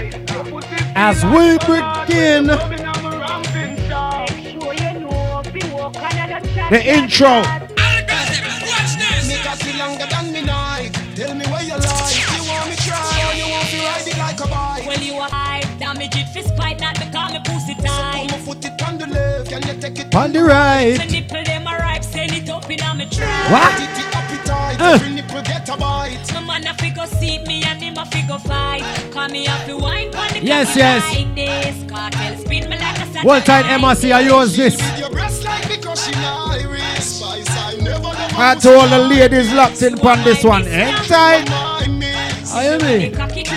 As we begin the intro. Tell me where you lie. You want me try or you want me ride it like a bike? Well, you are high, damage it fist fight, not because me pussy tight. So put it on the left, can you take it on the right? The nipple them a ripe, send it up in on me try. What? It appetite, every nipple get a bite. My man a figure seat me and him a figure fight. Call me up the wine on the yes. like this. Cartel spin me like a satellite. What time MRC I use this? Your breast like because she Irish spice. I never I to all the ladies locked in on this one. Ain't tight? Are you me?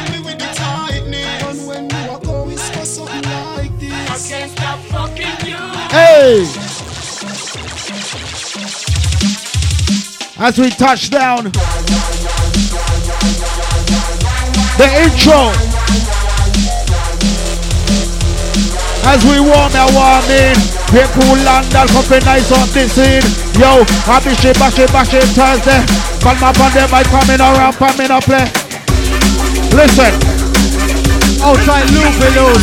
Hey! As we touch down, the intro. As we warm in, people London coming nice on this scene. Yo, I be shit, bash it Thursday. Call my band, them I coming around, coming up there. Listen. Outside loop below,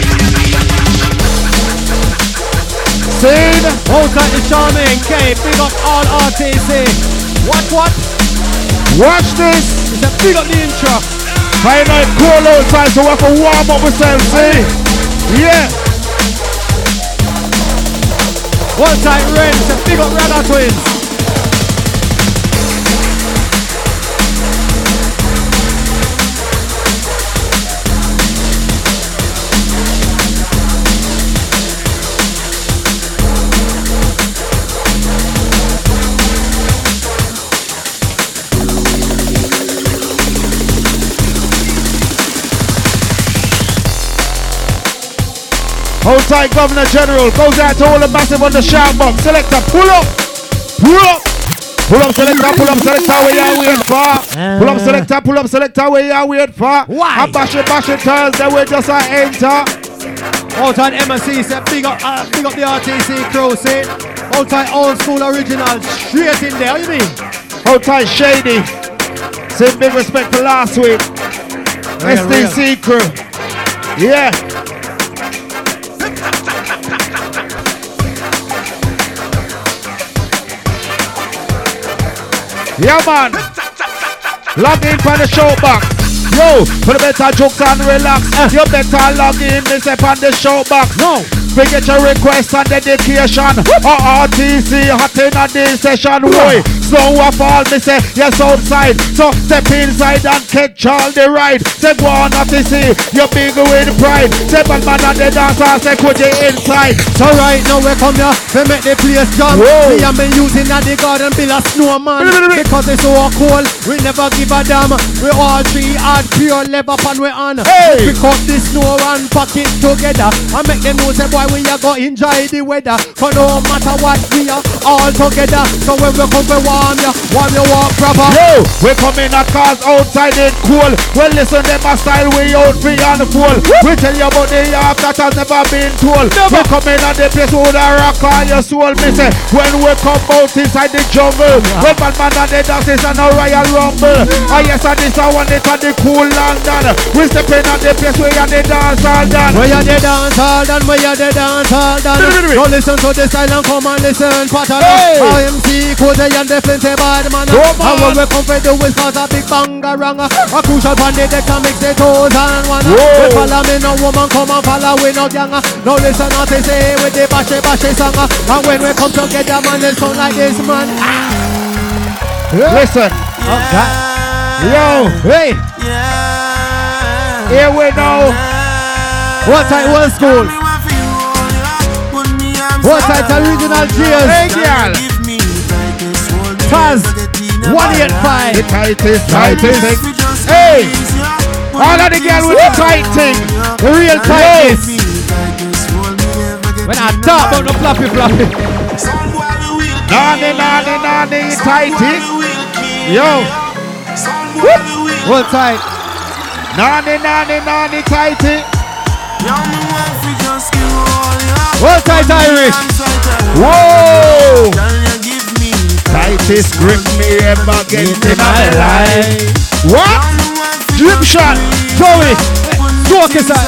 Scene. Outside the Charming K, big up all RTC. What? Watch this. It's a big up the intro. Friday night cool outside, so we have to warm up ourselves, see? Yeah. One time rain, it's a big up Ragga Twins. Hold tight, Governor General. Goes out to all the massive on the shout box. Selector, pull up. Pull up, selector, where you wait for. Pull up, selector, where you wait for. Why? And bash it Thursday, we just enter. Hold tight, MSC, say big up the RTC crew, see? Hold tight, old school original, straight in there, you mean? Hold tight, Shady. Say big respect for last week. SDC crew. Yeah. Yeah, man. Log in for the show box. Yo, for the better jokes and relax. You better log in, me say, on the show box. No. Forget your request and dedication. RTC hot in a day session. Boy, slow up all, me say, yes, outside. So step inside and catch all the ride. Say, go on up to see, you big with pride. Say, but man and the dancer, say, could you inside? So right now we come here, we make the place jump. Me and me using at the garden, build a snowman. Because it's so cold, we never give a damn. We all three hard, pure leather pan we on. Hey. We cut the snow and pack it together. And make them know, say, boy, we are going to enjoy the weather. For no matter what, we are all together. So when we come, we warm you walk proper. Yo, we coming at cars outside it cool. Well, listen, them a style we out free and full. We tell you about the yard that has never been told. We coming at the place with a rock on your soul. Me say, when we come out inside the jungle, when Batman and the dances and a Royal Rumble. Ah yes, and this I want it at the cool London. We stepping at the place where you the dance all done. Where you the dance all done, where you the dance all done. So listen to the style and come and listen pattern. IMC, Code and the plenty bad man. And when we come for the whiz cause a big bangarang. A crucial pan the deck and mix the toes and one. We follow me no woman, come and follow we no gang. Now listen what they say with the bashe song. And when we come together man, they sound like this man. Listen. Okay. Yo, hey. Here we go. What type old school? What type original cheers? Hey girl. Taz 185. The tightest. Hey. All of the girl with the tight thing. The real tightest. When I talk about the floppy. Nani, tighty. Yo. Hold tight. Nani, tighty. Hold tight, Irish. Whoa. Tightest grip me ever get in my life. What? Drip shot. Joey. Focus on.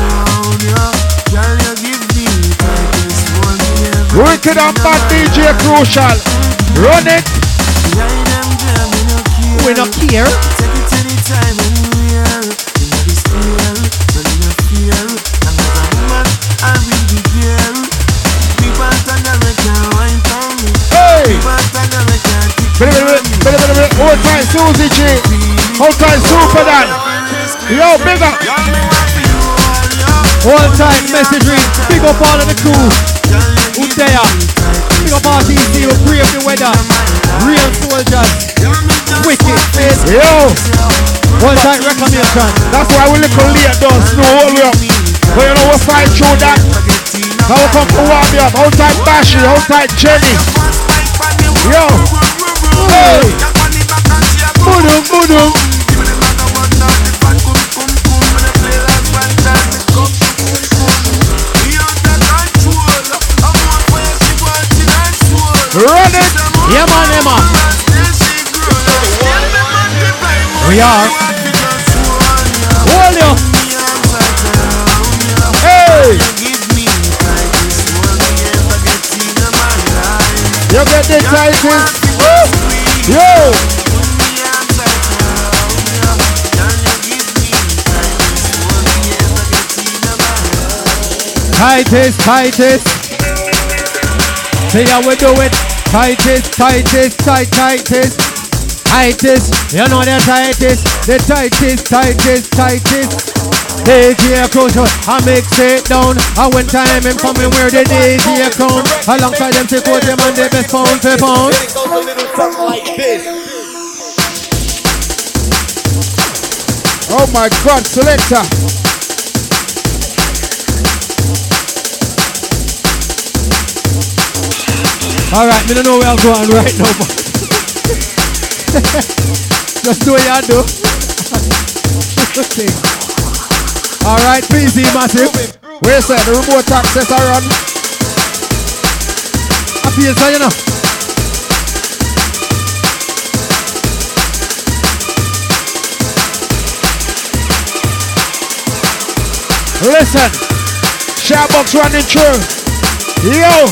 Wicked and bad DJ Crucial. Run it. We not care. Hey. Hold tight, Susie G. Hold tight, Super Dan. Yo, big up. All time message read. Big up all of the crew. Who there? Big up all these who brave the weather. Real soldiers. Wicked face. Yo. All time reclamation. That's why we little late don't snow all the way up. But you know we'll fight through that. Now we come to warm you up. Hold tight Bashi, hold tight Jenny. Yo. Hey. Boodoo, boodoo. Run it! Yeah man, Emma. We are. Hold you. Hey! You get the tightest. Yo! Tightest, tightest. See how we do it. Tightest, tightest, tightest. Tightest, you know the tightest. The tightest, tightest, tightest. DJ Crucial, I mix it down. And when time him coming where the DJ come. Alongside them take out them and the best pound for pound. It goes a little something like this. Oh my God, selector. Alright, me don't know where I'm going right now, but just do what you do. Alright, PC massive. Where say the remote access are on? I feel so, you know. Listen, Sharebox running through. Yo!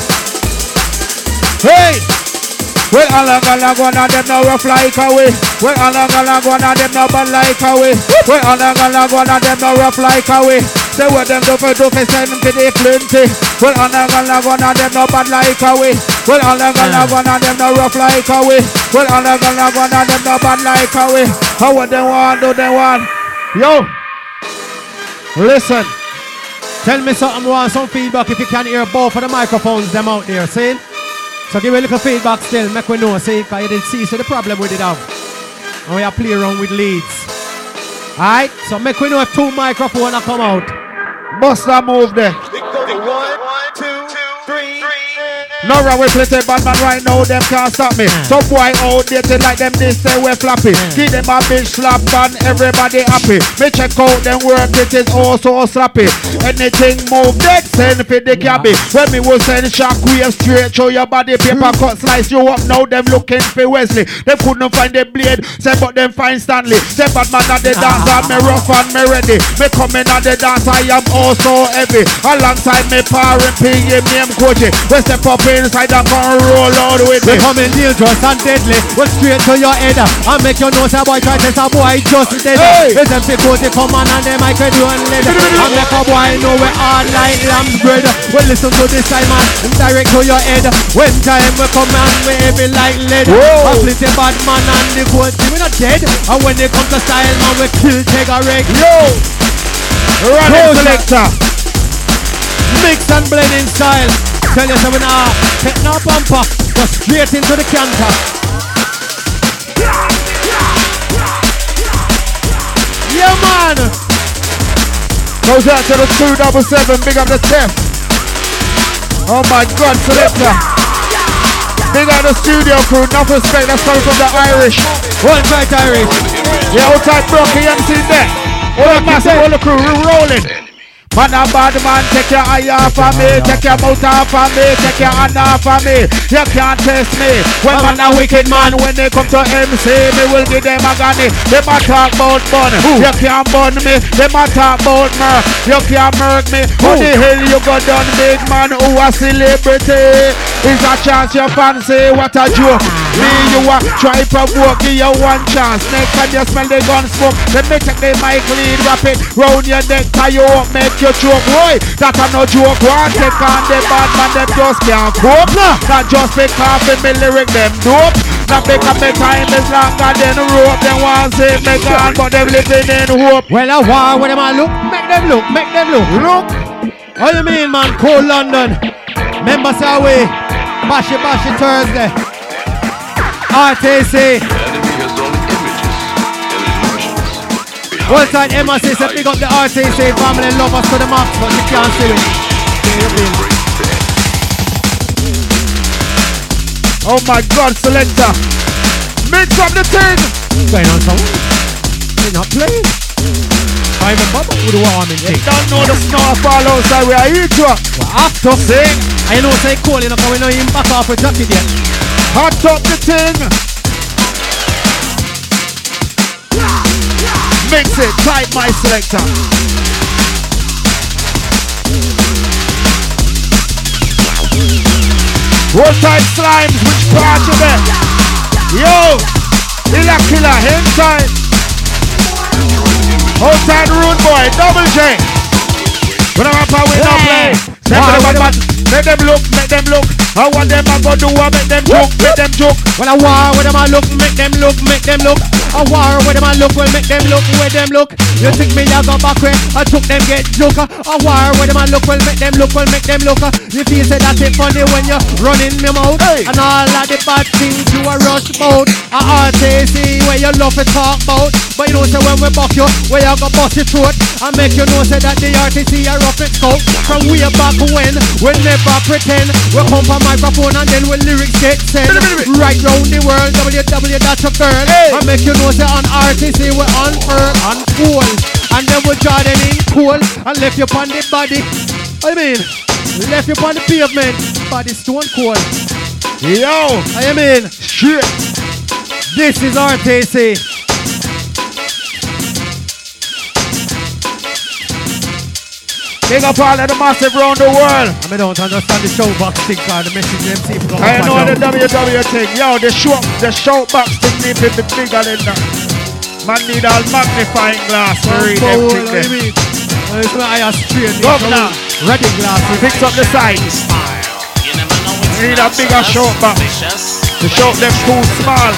Hey! Well, along, one of them now rough like away. Well, along, one of them now bad like away. Well, along, one of them now rough like away. Say what them do for send them to the plenty. Well, along, one of them now bad like away. Well, along, one of them now rough like away. Well, along, one of them now bad like away. How what they want, do they want? Yo! Listen. Tell me something, want some feedback if you can hear both of the microphones them out there, see? So give me a little feedback still, make we know, see, because you didn't see so the problem with it have. And we are play around with leads. Alright, so make we know if two microphones come out. Bust that move there. It goes a 1, 2, 3. No wrong with plenty bad man right now, them can't stop me. Some boy outdated like them, they say we're floppy. Give them a big slap and everybody happy. Me check out them work, it is also slappy. Anything move, dead send for the cabby. When me will send shockwave straight through your body. Paper cut slice you up, now them looking for Wesley. They couldn't find the blade, say but them find Stanley. Say bad man at the dance, and me rough and me ready. Me coming at the dance, I am also heavy. Alongside me parent, PM name Koji. We step up inside and gonna roll out with me. Becoming dangerous and deadly. Go straight to your head and make your nose a boy try to a boy just dead. It's them to go to come on and them I can do and lead. And make a boy know we hard like lamb's bread. Well listen to this time man, direct to your head. When time we come and we heavy like lead. I split the bad man and the good team we not dead. And when they come to style man we kill take a wreck. Yo! Run it selector. Mix and blending style. Tell you something now, take no bumper, go straight into the canter. Yeah man! Goes out to the 277, big up the 10. Oh my God, selector. Big up the studio crew, enough respect, that's coming from the Irish. One tight Irish. Yeah, all tight Brocky, MC there. All the massive, all the crew, we're rolling. Man a bad man, take your eye off of me, take your mouth off of me, take your hand off of me. You can't test me. When man a wicked man, when they come to MC, me will give them agony. Them a talk about bun, you can't bun me. Them a talk about murk, you can't murk me. Who the hell you got done, big man? Who a celebrity? Is a chance you fancy? What a joke. Me you a try provoke, give you one chance. Next time you smell the gun smoke, then me take the mic lead, wrap it round your neck, tie you up, make you choke. Boy, that a no joke. One take on the bad man, them just can't cope. Not just because me lyric them dope. Not because my time is longer than rope. Them want say me gone, but them living in hope. Well, a war with them a look, make them look, make them look. Look. How you mean, man? Cold London. Members are away. Bashy Thursday. RTC. One time Emma says that big up the RTC family lovers to the max, but you can't see it. Oh my God, selector. Mix up the thing. What's going on, son? You're not playing. I remember with the warming thing. Don't know the snow fall outside, we are here to. Well, after sing. I know say cold enough, but we know him back off a jacket yet. Hot up the thing. Mix it, tight my selector. Roll tight slimes, which part of it? Yo, killer, inside. Outside rude boy, double J. When I'm up, we don't play. Make them look. I want them to go do what, make them joke. Well, a war with them a look, make them look. A war with them a look, well, make them look. You think me a go back way, I took them get joke. A war with them a look, well, make them look. You feel say that it funny when you run in me mouth. Hey. And all of the bad things you a rush about. A RTC where you love to talk about. But you know say when we buck you, where you go bust your throat. And make you know say that the RTC a rough it scout. From way back when, we never pretend. We come from microphone and then we lyrics get sent. Right round the world, www that's your girl. Hey. And make you know say on RTC we on earth, on cool. And then we draw them in cool and left you on the body. I mean, left you on the pavement, body stone cold. Yo, I mean, shit. This is RTC. Big up all of the massive round the world. I don't understand the showbox thing called the message MC. I know the WW thing. Yo, the showbox thing need to be bigger than that. Man need all magnifying glass to read everything there. Governor, ready glasses. Fix up the sides. Need a bigger showbox. The show them too small.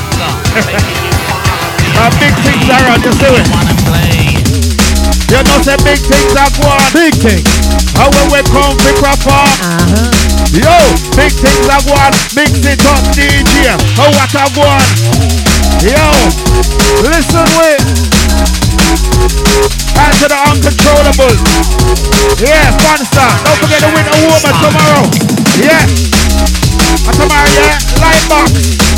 Big things around, you see it. You know say big things are going. Big things. How when we come to perform. Yo, big things are going. Mix it up, DJ. How what are going? Yo, listen with. Answer the uncontrollable. Yeah, sponsor. Don't forget to win a woman tomorrow. Yeah. And tomorrow, yeah, Lightbox.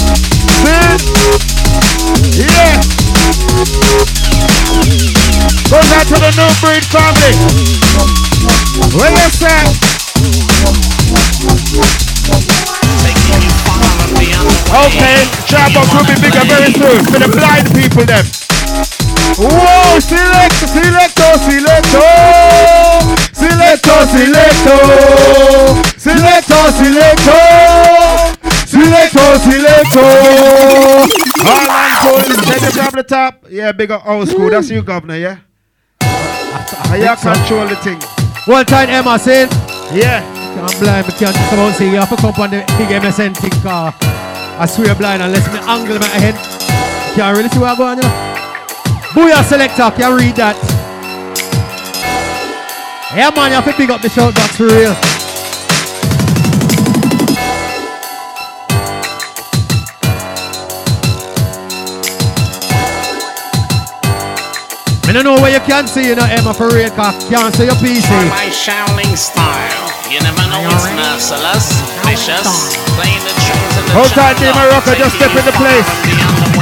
See? Yeah. Goes out to the New Breed family. What you say? Okay, Sharebox will be bigger very soon for the blind people them. Whoa, selector. All on cool, take it from the top. Yeah, bigger old school. That's you, governor, yeah? You control the thing. One time Emma said, yeah. I'm blind, but can't just about say you have to come on the big MSN thing car. I swear blind unless me angle my head. Can't really see where I go on, you know. Booyah selector, can you read that? Yeah man, you have to pick up the shout box for real. I don't know where you can see, you know, Emma for real, cause you can't see your PC. For my Shaolin style, you never know it's merciless, vicious, playing the tunes and the hold tight, D. Morocco, just step in the place.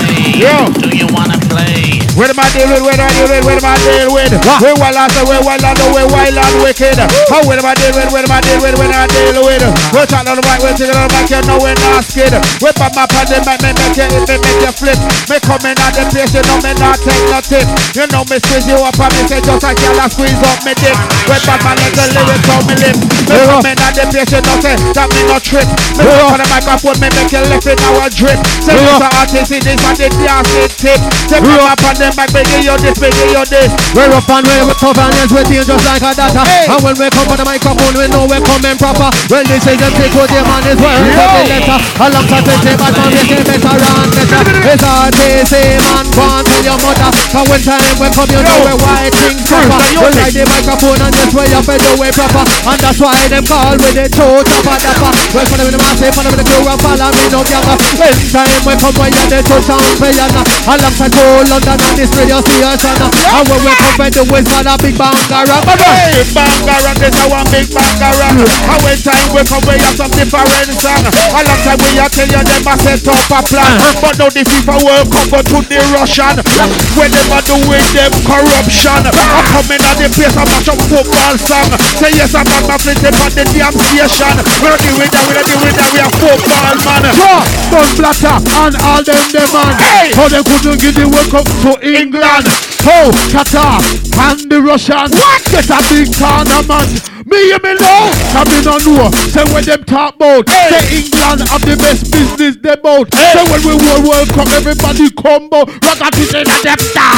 play? Yo. Do you wanna play? Where am I deal with? Where am I deal with? Where am I deal with? We're wild and we're wild and wicked. How where am I deal with? Where am I deal with? When I deal with? We're talking on the mic, we're singing on the mic, you know we're not scared. We pop my pan, they make you flip. Me coming at the place, you know me not take no tip. You know me squeeze you up and me say just like y'all squeeze up me dick. We pop my let the lyrics on me lip. Me coming at the place, you know say that me no trip. Me walk on the microphone, me make you left in our drip. Say this a artist, this and the dancing tip. Say pop my pan, they make biggie you this. We're up and we're tough and yes, we're dangerous like a data. And when we come on the microphone, we know we're coming proper. When this is the trick with the man is where we letter. Alongside the same man, we say better and better. It's our same man, go and tell your mother. Cause when time we come, you know we're white things proper. We like the microphone and yes, we have to do it proper. And that's why them call with the toe topper dapper. We're follow with the massive, follow with the crew and follow me no younger. When time we come, we have the two sound for you. Alongside Cold London and this radio station. And when we come, we do is for the big banger. Hey, banger, this is one big banger. And when time we come, we have some different song. A long time we are tell you them a set up a plan. But now the FIFA World Cup go to the Russian. When them a doing them corruption. I'm coming at the place and match up football song. Say yes, I'm not my flint on the damn station. We don't deal with that, we are football man. Don Blatter and all them man. Hey! How they couldn't give the World Cup to England. Oh, Qatar and the Russians. What? Get a big tournament. Me know, I me no know. Say when them talk about, say England have the best business they bout. Say when we World Cup, everybody combo. Rock at it in a them star.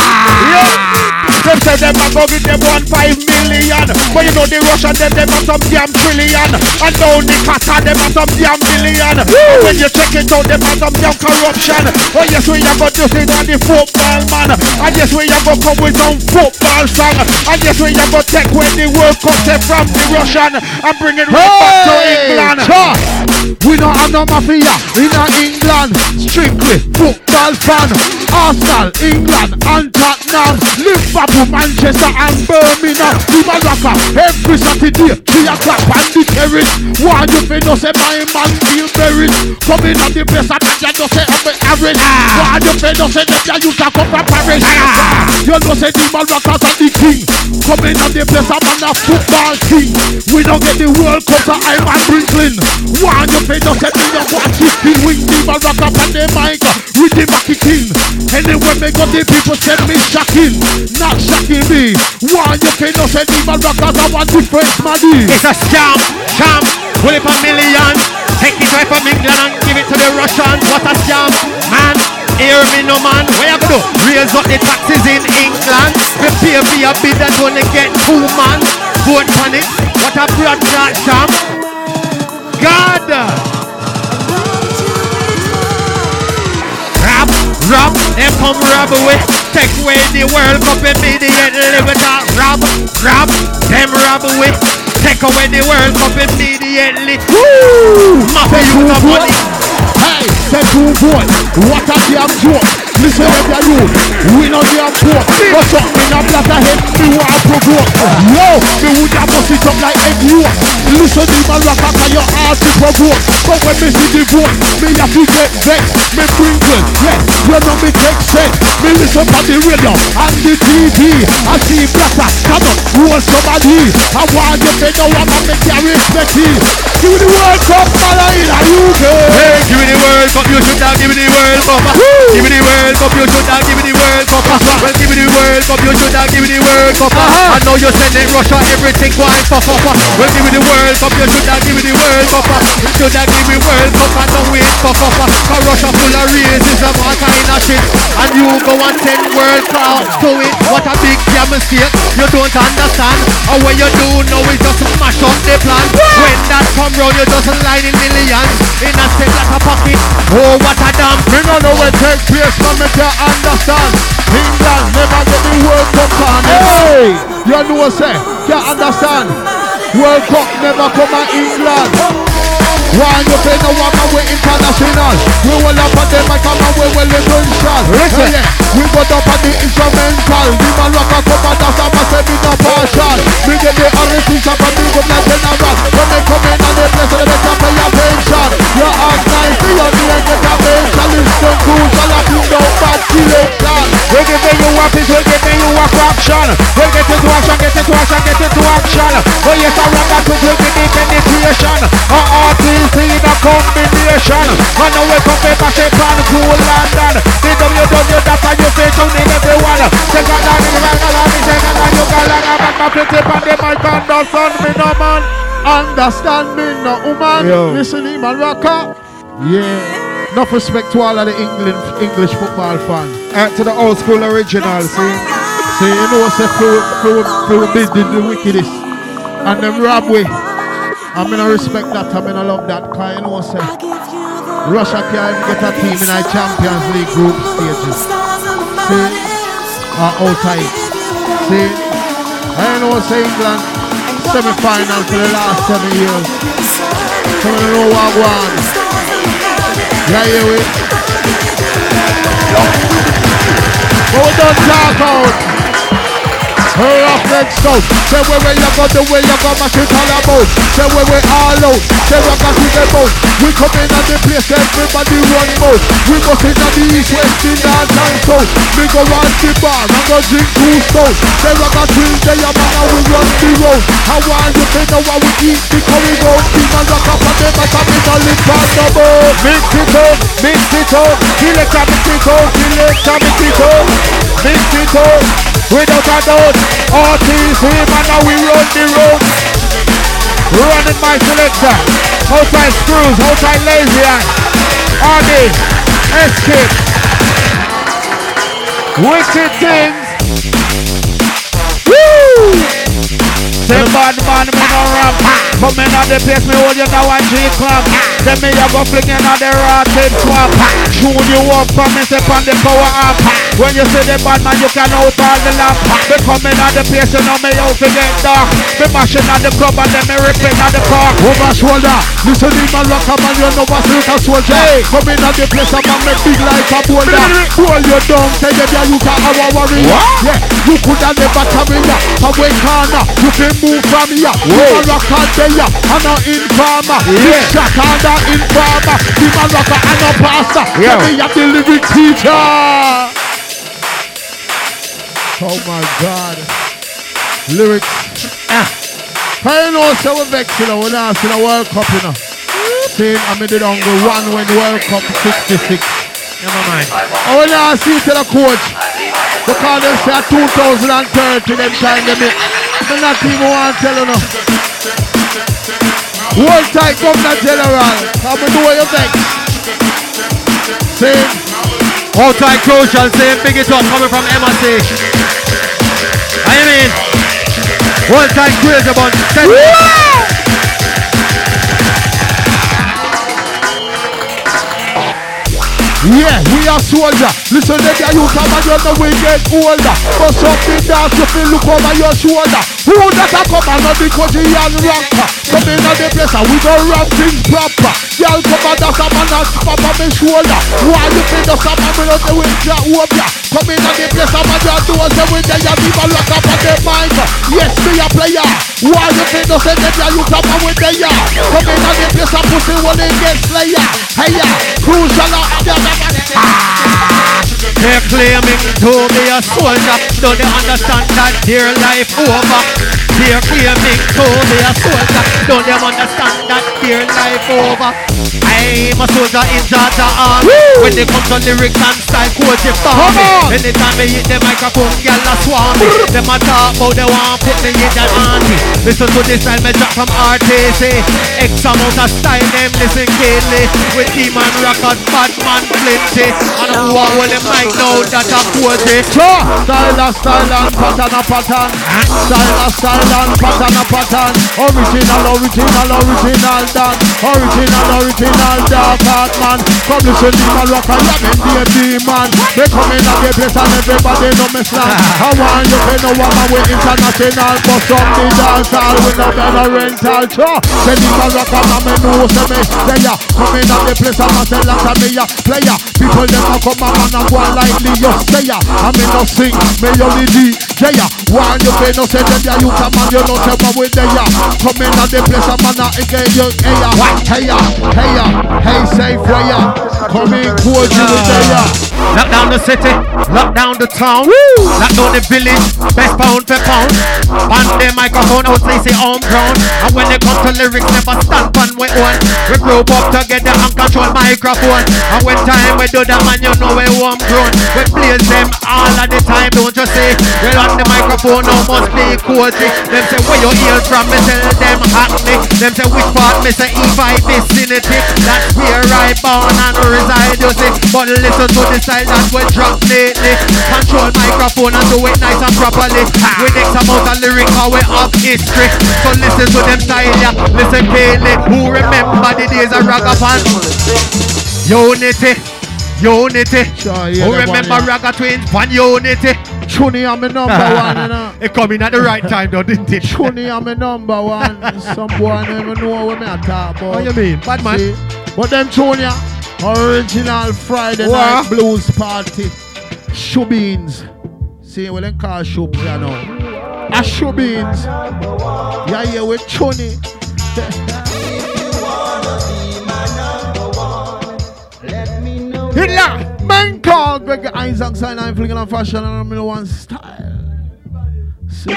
Them say them a go give them 1.5 million. But you know the Russian them a some damn trillion. And down the Qatar them a some damn billion. When you check it out them a some damn corruption. Oh yes we a go do it on the football man. And yes we a go come with some football song. And yes we a go take when the World Cup say from the Russian and bring it right back to England. We don't have no mafia in England. Strictly football fan. Arsenal, England and Tottenham, Liverpool, Manchester and Birmingham. We Malacca every Saturday 3 o'clock on the terrace. Why you feel no say my man feel buried? Coming at the place and you don't say I'm average. Why you feel no say that you can come from Paris? You don't say the Malacca and the king. Coming at the place and man a football king. We don't get the World Cup so I'm at Brooklyn. Why you feel no say me don't watch it king. Wing the Malacca and the mic with the Mackie king. Anyway, me got the people send me shocking, not shocking me. Why you can not send me my rockers? I want different money. It's a scam, pull it a million. Take it right from England and give it to the Russians. What a scam, man. Hear me no man, what you gonna do? Raise up the taxes in England. We pay for a bid that only get 2 man. Vote on it, what a blood clot scam. God. Rob, them come rob away. Take away the World Cup immediately. We talk rob, them rob away. Take away the World Cup immediately. Woo! Mafia, you got money. Hey, say 2 votes. What a damn joke. Listen to you. We know damn poor. But something in a blatter head, me want to provoke. Yo, me would have bust it up like egg yolk. Listen to my rocker, cause your heart to provoke. But when me see the vote, me have to get vexed. Me crinkle, yes, you know me take sense. Me listen to the radio and the TV. I see blatter, come on, roll somebody. I want you to know what I carry respect to. Give me the World Cup, man, in a UK. Hey, give me the World Cup, you should have give me the World Cup. Give me the World Cup, you should have give me the World Cup. Well, give me the World Cup, you should have give me the World Cup. I know you're sending Russia everything going for. Well, give me the World Cup, you should have give me the World Cup. You should have give me World Cup, I know it's for. Cause Russia full of racism, all kind of shit. And you go and send World Cup to it. What a big damn mistake, you don't understand. Or what you do now is just mash up the plan. When that come round, you just line in millions. In a state like a pocket. Oh, what a damn. Me no know where take place, no me can't understand. England never get the World Cup on. Hey, you know say, can't understand. World Cup never come to England. Why you pay no one away international? We will up at them and come away with the gunshot. Listen, we got up at the instrumental. The man rock a come and dance and say me no partial. We get the orange things up and big up like general. When they come in and they play so they better pay attention. You ask nice, you don't get a mental. Listen cool, so like you don't selection. Oh yes, I run that with the penetration. RTC in a combination. I know we come paper shape and cool London. The WW that's how you say to name everyone. Second line in the second line you got like a back my pretty on the mic. Understand me no man. Understand me no woman. Listen him and rocker. Yeah. Enough respect to all of the English football fans. To the old school original, see? See, you know, say for bid the wickedest. And them rob way. I mean, I respect that. I mean, I love that. Because you know, say, Russia can't get a team in our Champions League group stages. See? Outside. See? I know, say England semi-final for the last 7 years. Some of them know what I want. Yeah, hear it. But we don't talk out. Hurry up, let's go. Say where you go, the way you go, mash it all about. Say where we all out. Say we got to the boat. We come in at the place, everybody run out. We go in at the east, west, in north and south. We go round the bar and go drink 2 stones. Say we got twins, they are man and we run the road. How are you think now what we eat because we go team and rock up on them but I'm in a lip on the boat. Mix it up, mix it up. Selector mix it up, selector mix it up. Mix it up, without a doubt. RTC man now we run the road. Running my selector. Outside screws, outside lazy eye. RD, escape. Wicked things. Woo! Say bad man, me no rap. Come in at the place, me hold you now and G-Club. Then me a go fling in at the rotten swap. Tune you up from me step on the power up. When you see the bad man, you can out all the lamp. Me come in at the place, you know me out to get dark. Me mashing at the club and then me ripping at the car. Over shoulder, listen to my rocker man, you know what's like a soldier. Hey. Come in at the place, I'm a make big like a boulder. Hold you down, tell you that you can have a warrior. Yeah, you could have never come in ya. From way corner, you can move from here. You a rocker there, and an informer. Big shot and an informer. You a rocker and a pastor. Let me have the lyric teacher. Oh my God. Lyrics. I know so we vex, you know, we're not in a World Cup, you know. Saying I made it on the one when World Cup 66. Never mind. I will not see to the coach. Because they say 2030 them time they make. I'm not even want to tell you no. Hold tight, Governor General. I'm going to do what you think. Saying. Hold tight, crucial, saying big it up coming from MRC. I mean, hold tight, crazy bunch. Yeah, we are soldier. Listen, nigga, you come and you know we get older. But something that you feel look over your shoulder. Who that a come and not because he and rocker. Come in at the place and we don't run things proper. Y'all come and that's a man that's pop on my shoulder. Why you feel the summer me not the way to over ya. Come in at the place and man just do us the way they have people lock up on their mind. Yes, me a player. Why you feel the same that you come on with the ya. Come in at the place and pussy when they get slayer. Hey ya, crucial out there. They're claiming to be a soldier. Don't they understand that their life over? They're claiming to be a soldier. Don't they understand that their life over? I'm a soldier in Georgia army. When they come to lyrics and style, coach it for me. Anytime they hit the microphone, y'all a swarm me. Them a talk about they want put me in that auntie. Listen to this style, me drop from RTC. X amount of style, them listen keenly. With Demon Rockers, bad man plenty. And who are all the mic now that a coach it. Style and pattern a pattern. Style and pattern a pattern. Original dance. Original dark heart man. Come listen to my rocker, yeah, me demon. They come in at the place and everybody know me slang. I want you to know what I'm with international. But some the dance hall with no better rental. Then the man rocker, man, me know say me there. Come in at the place and I say like a me a player. People them a come and a go like Leo Slayer. I me no sing, me only DJ. Want you to know say them there you come and you know say what we there. Come in at the place and man a engage you. Hey, say prayer. Come in, coach you there. Lock down the city, lock down the town, lock down the village, best pound for pound. On the microphone, out they say homegrown. And when they come to lyrics, never stand on we own. We grew up together and control microphone. And when time we do that, man, you know we homegrown. We blaze them all of the time, don't you see? We on the microphone, now must be cozy. Them say where you hail from, me tell them hackney. Them say which part, me say E5 vicinity. That's where I born and reside, you see. But listen to the style that we drop lately. Control microphone and do it nice and properly. We next amount of lyrics how we have history. So listen to them style, yeah. Listen Bailey. Who remember the days of Ragavan? Unity. Unity. Sure, yeah, who remember Raga Twins? One Unity. Chuni, I'm a number one, you know. It coming at the right time though, didn't it? Chuni, I'm a number one. Some boy never know what me I talk about. What you mean? Bad man. See? But them Chunia, original Friday night blues party. Shoebeans. See, well, them call shoes, you know. A Shoebeans. Yeah, yeah, with Chuni. Hitler! Man called Greg Isaac sign I'm flinging on fashion and I'm in one style. See?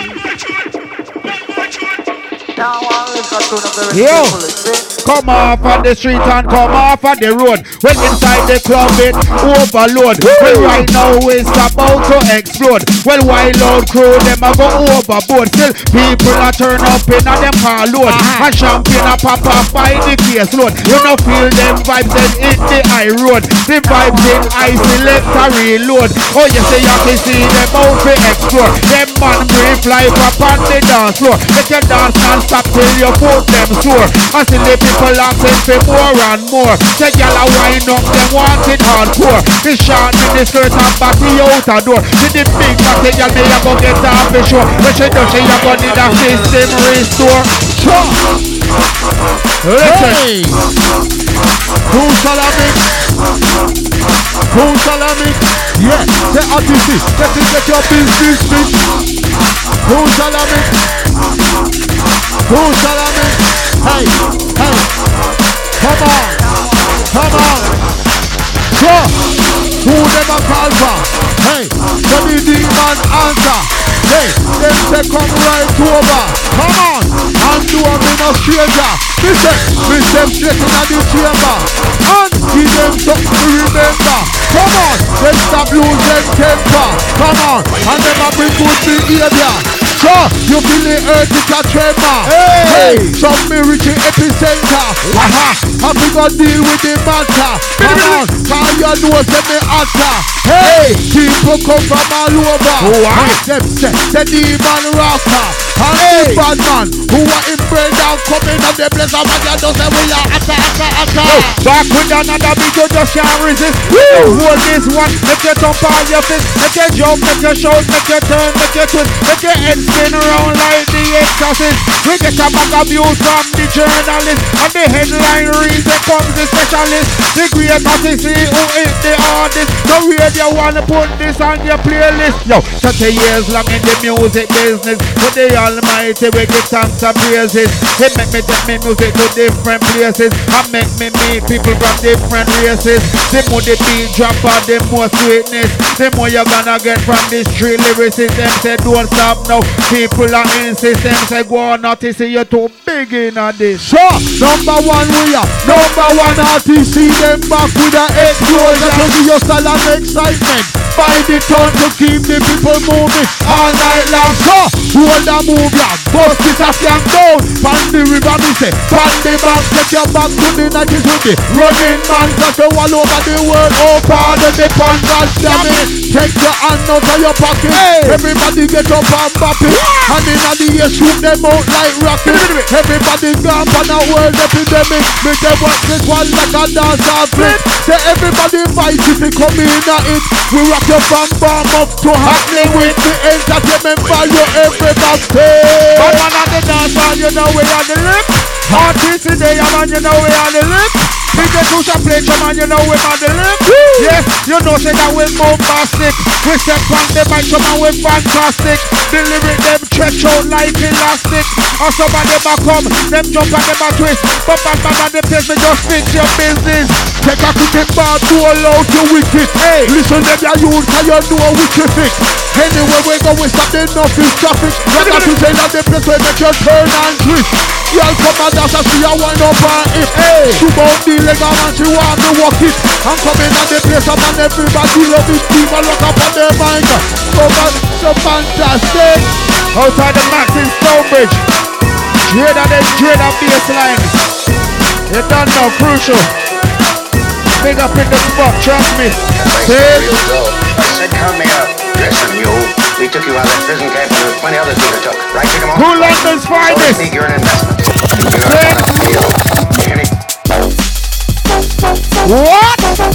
Yo, come off on the street and come off on the road. When inside the club it overload. Well right now it's about to explode. Well wild out crew them a go overboard. Still people a turn up in a them car load. And champagne a pop off by the case load. You know feel them vibes then in the high road. The vibes in I select a reload. Oh you say you can see them out to explore. Them man brief life up on the dance floor. Make your dance and stop till your foot them sore. I see the people asking for more and more. Say y'all a wind up them want it hardcore. The short in the skirt and body out a door. See the big body y'all me a go get off the shore. When she do she a go need a system restore. Sure. Listen. Hey. Who shall I mix? Who shall I mix? Yes, the artist. Get your business bitch. Who shall I mix? Who shall I mix? Hey, hey, come on, come on. Sure, who them a call for? Hey, let the demon answer. Hey, them say come right over. Come on, and do a me no stranger. Me say straight in the chamber. And give them something to remember. Come on, them stop losing temper. Come on, and them a bring good behavior. So, you feel the earth is a tremor. Hey, some me reach the epicenter. Aha, have we got deal with the matter? Come on, call your nose and me utter. Hey, people come from all over. Them say, the demon rocker. And the bad man, who are in bread and coming on the place of man, just say we are atta. Back with another beat, you just can't resist. Hold this one, make you jump on your fist. Make you jump, make you shout, make you turn, make you twist, make your head spin around like the exorcist. We get a bag of views from the journalist. And the headline reads, there comes the specialist. The great artist, who is the artist. So radio wanna put this on your playlist. Yo, 30 years long in the music business. But the Almighty we give thanks and praises. He make me take me music to different places. And make me meet people from different races. The more the beat drop out, the more sweetness. The more you're gonna get from this street lyricist. Them say don't stop now. People are insist. Them say go on not to see you too big in on this. So, number one we are. Number one artist. See them back with an explosion. To give your style and excitement. Find the tone to keep the people moving all night long. So, hold the move ya, bust it as young down. Pan the river me say, pan the bank, take your back to the 90s with the running man. Cause you all over the world, oh pardon the pan, God damn it. Take your hand out of your pocket. Hey. Everybody get up and bop it. And in the air shoot them out like rocket. Everybody gone on a world epidemic. Make them watch this one like a dance or flip. Say everybody fight if they come in at it. We rock you from bomb up to Hackney with the entertainment for you every birthday. But one of the dance hall, you know we are the lip. Artists today, man, you know we on the lip. Big the two shot play, man, you know we on the lip. Yeah, you know say that we bombastic. We step on the mic, man, we fantastic. The lyric them stretch out like elastic. Or some of them a come, them jump and them a twist. But man, the place me just fix your business. Take a quick bar to allow you wicked. Hey, listen them ya youth, cause you know which you fix. Anywhere we go, we stop the nothing traffic. You got to say that the place where make you turn and twist. Y'all come and dance and see a wind up on it. Hey, she bout the leg and she want to walk it. I'm coming at the place up and everybody love it. People look up on their mind. So fantastic. Outside the max in Stonebridge. Dread baseline. You don't know, crucial. Big up in the spot, trust me. I said come here. Listen, you. We took you out of that prison camp and there were plenty others we took. Right, take them on. Who London's finest? So you're an investment. You're gonna pay off. You hear me? What?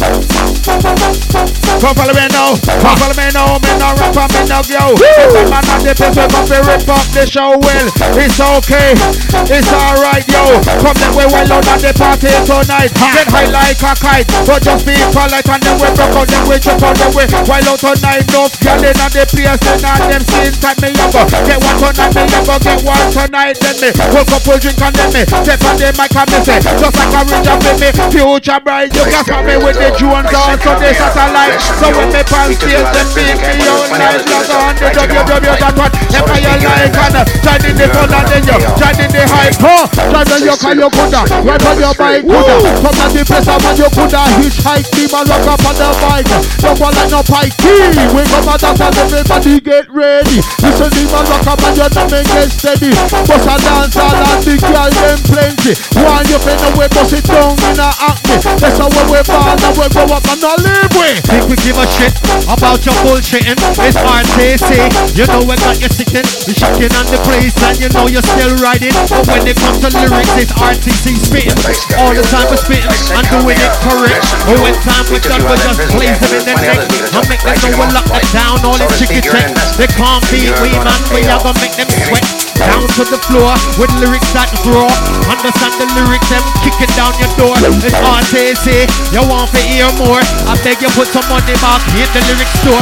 Come follow me now. Come follow me now. Me no rapper, me no go. Every man on the place we come to rip up the show. Well, it's okay. It's alright, yo. Come then we well out on the party tonight. Get high like a kite, but just be polite and then we broke out, then we jump out, then we while out tonight. No girl in on the place, then on them skin tight. Me a go get one tonight, me a go get one tonight. Then me hold couple drink and then me step on the mic and me say just like a rich up with me future bride. You can spot me with the Jones on Sunday satellite. So when me pants stage, them beat me out like log on the www.what ever you like and join in the fun and then you join in the hype. Drive on your car, you coulda ride on your bike, coulda come at the place and you coulda hitchhike. Team and lock up on the bike. No one like no pike. We come and dance and everybody get ready. Listen, team and lock up and you know me get steady. Bust a dance all and the girl them plenty. One you finna away, bust it down in a acne. That's how we born and we grow up and not live with. Think we give a shit about your bullshitting? It's RTC. You know we got you sitting, you shaking on the place and you know you're still riding. But when it comes to lyrics, it's RTC spitting. All the time we're spitting and doing it correct. But when time we're done, we just place them in the neck and make them know we lock it down. All this chicken check, they can't beat we man. We are gonna make them sweat down to the floor with lyrics that grow. Understand the lyrics, them kicking down your door. It's RTC, you want to hear more? I beg you put some money back in the lyric store.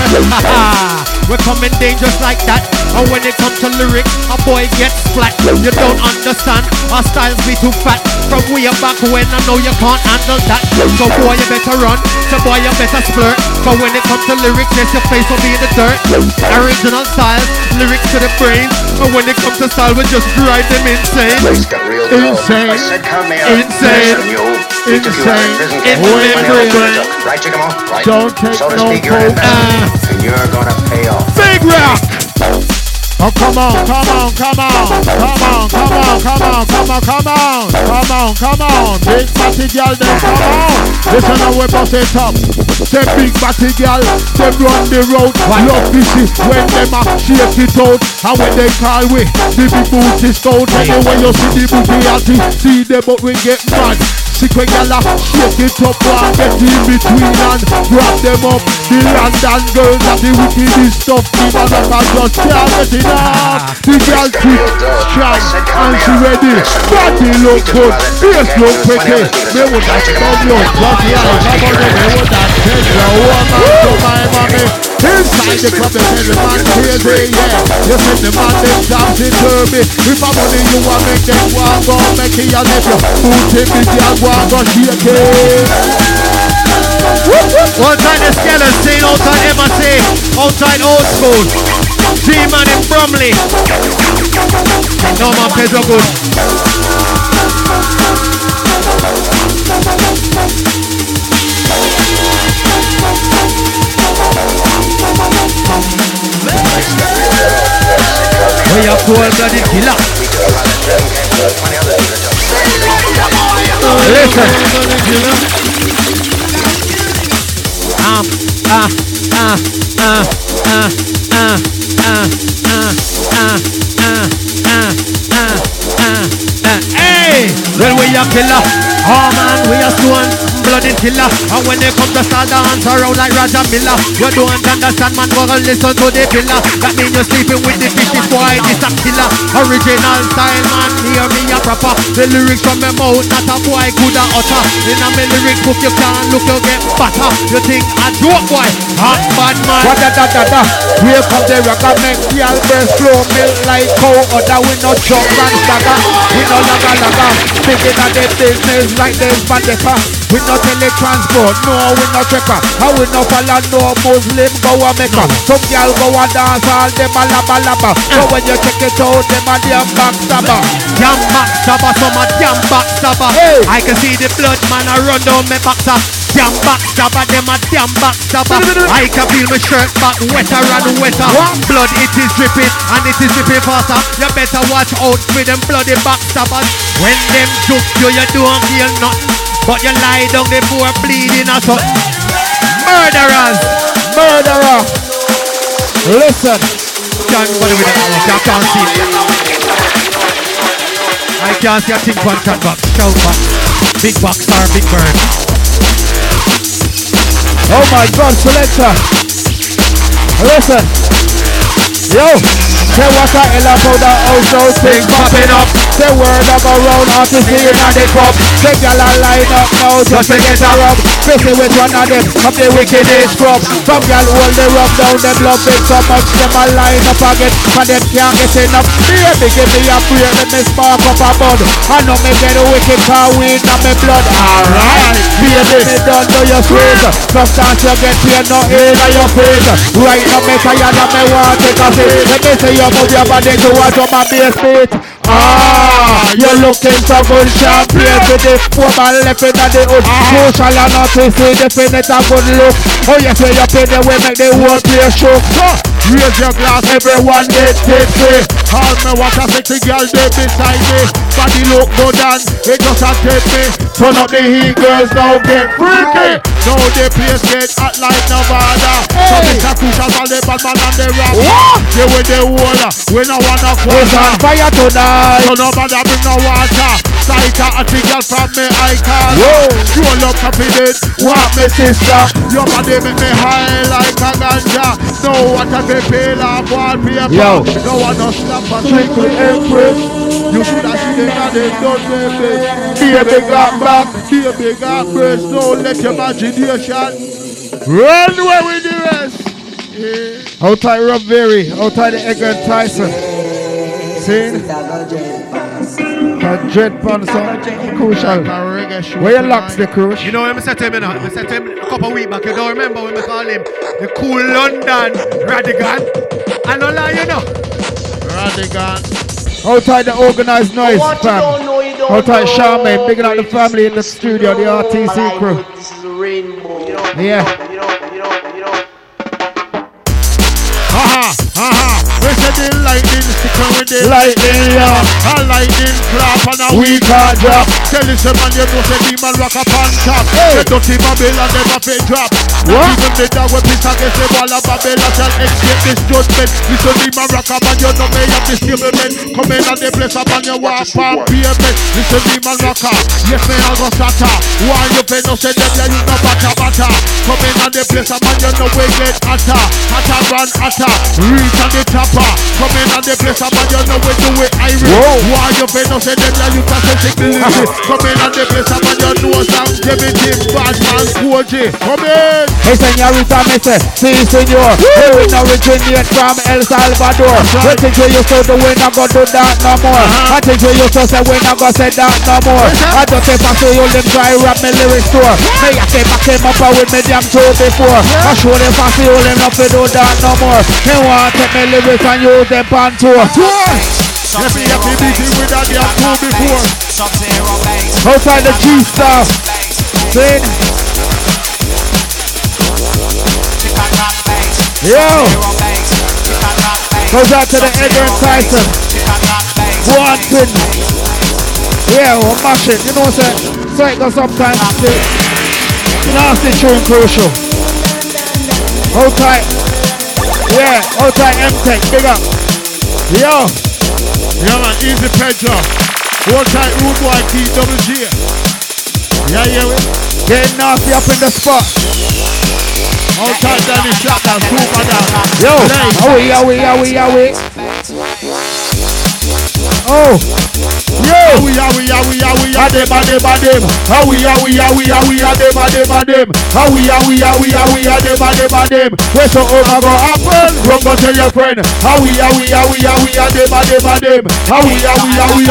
We're coming dangerous like that. And when it comes to lyrics, a boy gets flat. You don't understand, our styles be too fat. From way back when I know you can't handle that. So boy you better run, so boy you better splurt. But when it comes to lyrics, yes your face will be in the dirt. Original styles, lyrics to the brain. And when it comes to style, we just drive them insane. Insane. I said come here. Insane. Listen, you. We took you out of prison camp. Right, take them on. Right. Don't take so to no speak, you're an investment. And you're gonna pay off. Big rock! Oh, come on. Big batty girl, then come on. Listen how we bust it up. Say big batty girl, them run the road. Love fishy when them a shake it out. And when they call we, the big booty scout. Anyway you see the booty atty, see them but we get mad. Sick when y'all shake it up and get in between and grab them up. The London girls are the wickedest stuff. Even if I just can't get enough. The girl quick, strong and she ready. Body look good, face look pretty. Me would have come you, but yeah, come on, me would have take your woman to my mommy. Inside the club, they say the man crazy, yeah. You say the man them dancing derby. If I'm money you want make them walk, go make it and if you put it in the go and go shake it. Outside the skeleton scene, outside MSC, outside old school. G-Man in Bromley. No man Pedro good. We are cold-blooded killer. Listen. Hey, well we are killer. Oh man, we are stone. blooded killer. And when they come to start dance around like Roger Miller, you don't understand, man, go and listen to the pillar. That mean you're sleeping with the fish, this boy is a killer. Original style, man, hear me a proper. The lyrics from my mouth, not a boy coulda utter. In a me lyric book, you can't look, you get butter. You think a joke, boy, hot bad man. What da. Here come the rock and make the Albert flow milk like cow. Other we no chop and stagger. We no laga. Speaking of the business like this bandita. We no teletransport, no we no checker. How we no follow no Muslim go a Mecca. Some girl go a dance all them a laba. So when you check it out, them a damn backstabber. Damn backstabber, some a damn backstabber. Hey. I can see the blood man a run down me backstabber. Damn backstabber, them a damn backstabber. I can feel my shirt back wetter and wetter. Blood it is dripping and it is dripping faster. You better watch out with them bloody backstabbers. When them juke you, you don't feel nothing, but you lie down the poor bleeding or something. Murderers. Murderer. Listen. Can't bother with that. I can't see it. I can't see a thing one cat box. Shout box. Big box or big bird. Oh my God, selector. Listen. Yo. Say what a hell about the house thing popping up. Say word I go round artists in the club. Say y'all a line up now just to get a rub. Busy with one of them of the wickedest scrub. Some y'all hold the rub down, them love it so much. Them a line up again, but them can't get enough. Baby, give me a prayer, let me spark up a bud. I know me get a wicked car weed in my blood. Alright, baby, me done do your sweet. Sometimes you get paid, no air on your face. Right now me tired and me want to take a seat. Let me see you move your body to watch on my bass beat. You're looking for good champion with the woman left in the hood. Social and not to see the finite a good look. Oh yes, when you pay the way make the whole place shook. Raise your glass, everyone get tipsy. All me want a sexy girl they beside me. Body look good and it just a take me. Turn up the heat girls now get freaky. Now the place get hot like Nevada. So Mr. Crucial all the bad man and the rap. They with the whole, we no wanna quarter. It's on fire tonight. So nobody bring no water. Sighter a thing girl from me icon. You look confident, want me sister. Your body make me high like a ganja. No water be pale off wallpaper. No one no stop and trickle empress. You should have seen it and they done them this. Baby got back, baby got breast. Don't let your imagination run away with the rest. Outside Rob Berry, outside the Edgar and Tyson. See? A dread pan some crucial. Where you locks the cruise? You know when I said to him, I said to him a couple of weeks back, you don't remember when we call him the cool London Radigan? I don't lie, you know. Radigan. Outside the organized noise, fam. Outside Charmaine, bigging up the family in the studio, the RTC crew. Yeah. We said the lightning sticker with the lightning, yeah. A lightning clap and a weak hard drop. Tell this man you know say the man rock up on top. They don't see Babylon never pay drop. What? Even the dog with piss against the wall of Babylon shall escape this judgment. Listen the man rock up and you know me have this stablement. Come in and they bless up and you walk on pavement. Listen the man rock up, yes me I go shatter. Why you pay no say them yeah you no batter. Come in and they bless up and you know we get hotter. Hotter run hotter, reach on the top. Come in and they place up and you know we do it Irish. Why you pay no say them like you can say sick the lyrics. Come in and they place up and you know some Jimmy bad man Koji. Come in. Hey señorita me say, see senor. Hey we now originate from El Salvador. We think we used to do we not go do that no more. I think we used to say we not go say that no more. I don't say pass you them try rap me lyrics store. Me I say back him up with me damn two before. I show them pass you them not to do that no more. They want to take me lyrics and use them pan tour. Let me have to busy with that they have two before. Outside the G-Star. Sing. Yo. Goes out to the Edgar and Tyson. Wanted. Yeah, we're mashing. You know what I'm saying? So it goes sometimes. Nasty tune crucial. Hold tight. Yeah, outside M-Tech, big up. Yo. Yeah man, easy Pedro. Hold tight, Rude Boy, TWG. Yeah, yeah. Getting nasty up in the spot. Outside Danny shot down, super down. Yo, away. Oh, yo, we are them. How we are them. Where so over go happen? Run go tell your friend. How we are them. How we are them. How we are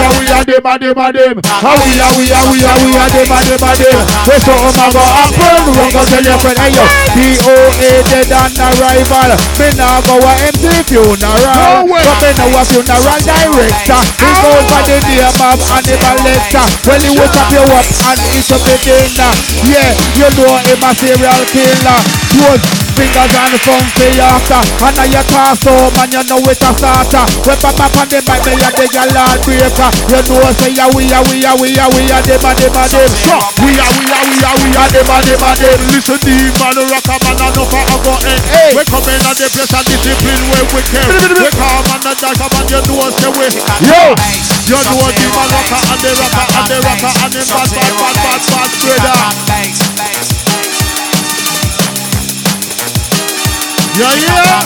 them. Where so over go happen? Run go tell your friend. Hey yo, DOA dead on arrival. Me now go a empty funeral. But me now a funeral director. He goes by the name of Hannibal Lecter. Well, he will chop you up and eat up the dinner. Yeah, you know him a serial killer. Close fingers and funky after. And now you toss home and you know it's a starter. When Papa on the mic, me a the girl Lord Breaker. You know say yeah, we are them. Listen, the man rock a man and up a go end. We come in at the place and discipline where we care. We come and the dash and you know say we. Yo, you know the man rocker and the rocker and the rocker and the bad trader. Yeah.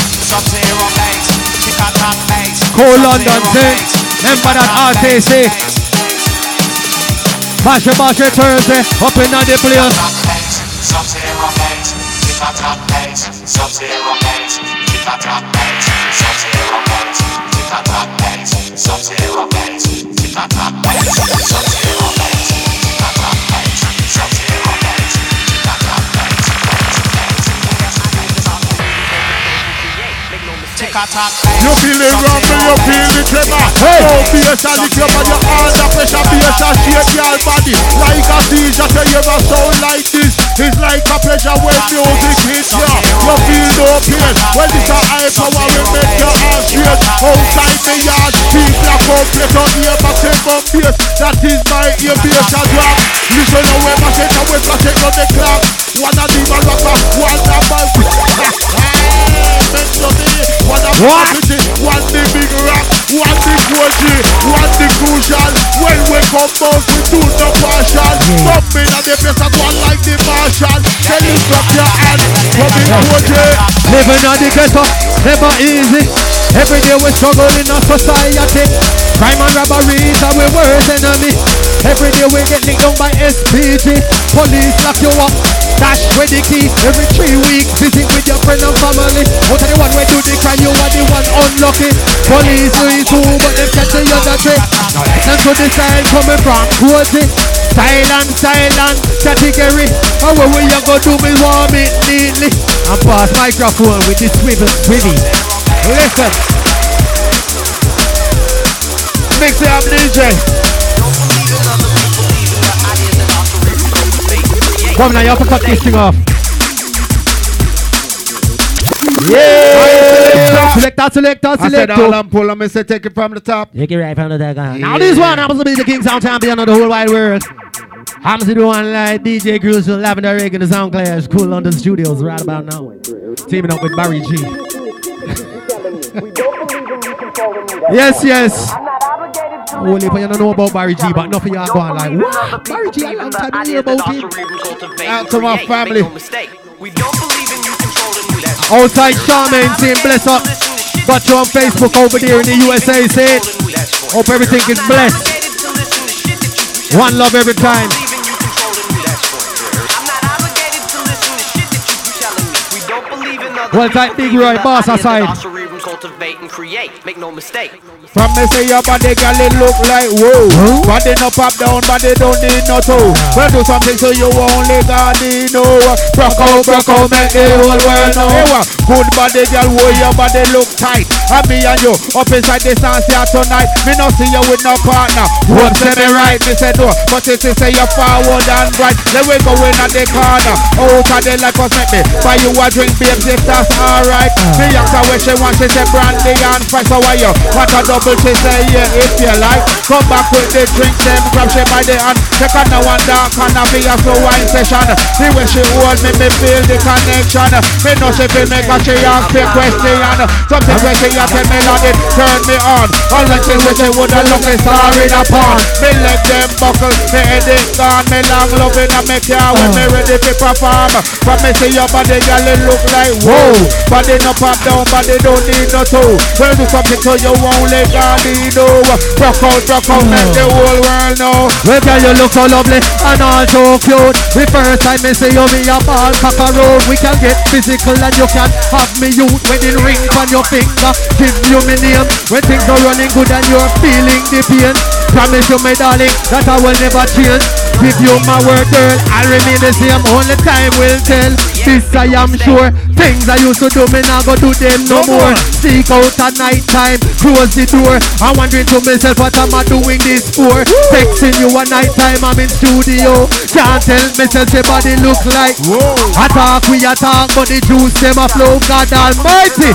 Cold London thing. Remember that RTC. Bash Thursday. Up in the place. You feel the rumble, you feel the tremor. Hey, no bass and the club and your under pressure. Bass and shake your body like a seizure. Say you ever sound like this. It's like a pleasure when music hits ya. You feel no pain. Well, it's a high power will make your heart straight. Outside the yard, people are complete on the back from bass. That is my ear bass a drop. Listen now when I say we protect on the clock. One of the man rocker, one of my One the big rock, one the poetry, one the crucial. When we come out, we do no partial. Something at the place that one like the marshal. Tell you drop your hand, come in poetry. Living on the ghetto, never easy. Every day we struggle in our society. Crime and robberies are our worst enemy. Every day we get linked down by SPG. Police lock you up, dash with the key. Every 3 weeks visit with your friend and family. Out of the one where do the crime, you are the one unlucky. Police do it too, but they catch the other trick. Now listen to the style coming from Cozy. Silent category. And what will you go do me warm it neatly? And pass microphone with the swivel swivy. Listen. Mix it up, DJ. Come now, you have to cut this thing off. Yeah! Selector. I said all I'm pulling, I said take it from the top. Take it right from the top. Now this one happens to be the King Sound champion of the whole wide world. I'm the one like DJ Crucial, Lavender Rake in the Sound Clash, Cool London Studios right about now. Teaming up with Barry G. Yes. Only if you don't know about Barry G, but nothing y'all going like, what? Barry G, a long time to hear about him. Out to my family. Outside Charmaine team, bless up. Got you on Facebook over there in the USA, say it. Hope everything is blessed. One love every time. Well, type Big Roy, boss aside. Cultivate and create, make no mistake. From me say your body girl it look like whoa. Body no pop down, body don't need no toe. Well do something so you only got the know. Broke out, make the whole world know. Good body girl, whoa, your body look tight. And me and you up inside the dance here tonight. Me no see you with no partner. Whoop say me right, me say no. But if you say you forward and right, then we go in at the corner. Out of the life us make me buy you a drink, babes, if that's alright. Me ask her where she wants, she say brandy and spice away you. What a double to say yeah, if you like. Come back with the drink, them grab she by the hand. Take on the one dark and a be a slow wine session. The way she hold me feel the connection. Me know she feel me cause she ask me question. Something where she a tell me Lord it turn me on. All the things where she woulda look me star in a pond. Me let them buckle, me headache gone. Me long loving and make ya when me ready to perform. But me see your body girl it look like whoa. Body no pop down, body don't need no toe. Well do something so you won't let God know. Rock out, make the whole world know. Well girl you look so lovely and all so cute. The first time me see you me a ball cock a road. We can get physical and you can have me youth. Wedding ring on your finger, give you me name. When things are running good and you're feeling the pain, promise you my darling that I will never change. Give you my word girl, I'll remain the same. Only time will tell. This I am sure. Things I used to do, me now go do them no more. Seek out at night time, close the door. I'm wondering to myself what am I doing this for? Texting you at night time, I'm in studio. Can't tell myself your body look like. Attack we attack, but the juice them a flow. God Almighty,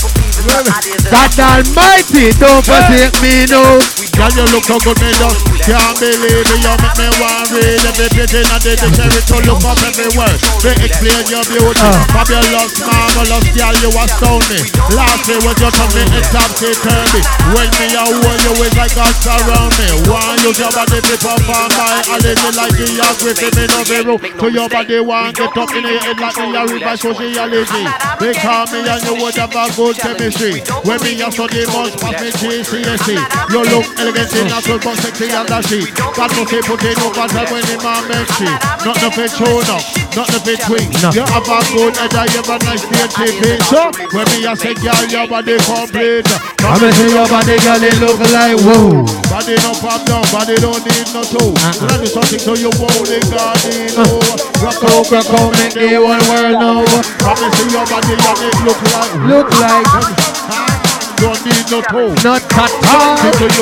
God Almighty, don't forsake me no. Girl, you look so good, me just can't believe it. You make me want read every page in the dictionary to look up everywhere. They explain your beauty. Fabulous, marvelous, girl, you astound me. Lastly, when you come in, it's topsy-turvy. When me a hold you, it's like God surround me. One use your body to perform my I live it like the young griffin in a zero. So your body want get up in the head like me a river sociology. They call me and you would have a good chemistry. When me a study must pass me GCSE. You look elegant in natural but sexy and dashy. God must say put in no matter when the man makes she. Not the fit tune up, not the fit twing. You have a good head and you have a nice TV. So when me a say girl your body complete. I'm gonna say your body girl it look like whoa. Body no pop down, body don't need no toe. Let me something so you won't let God in. Rock out, make the whole world know. Promise see your body and it look like don't need no toe. Not cut off.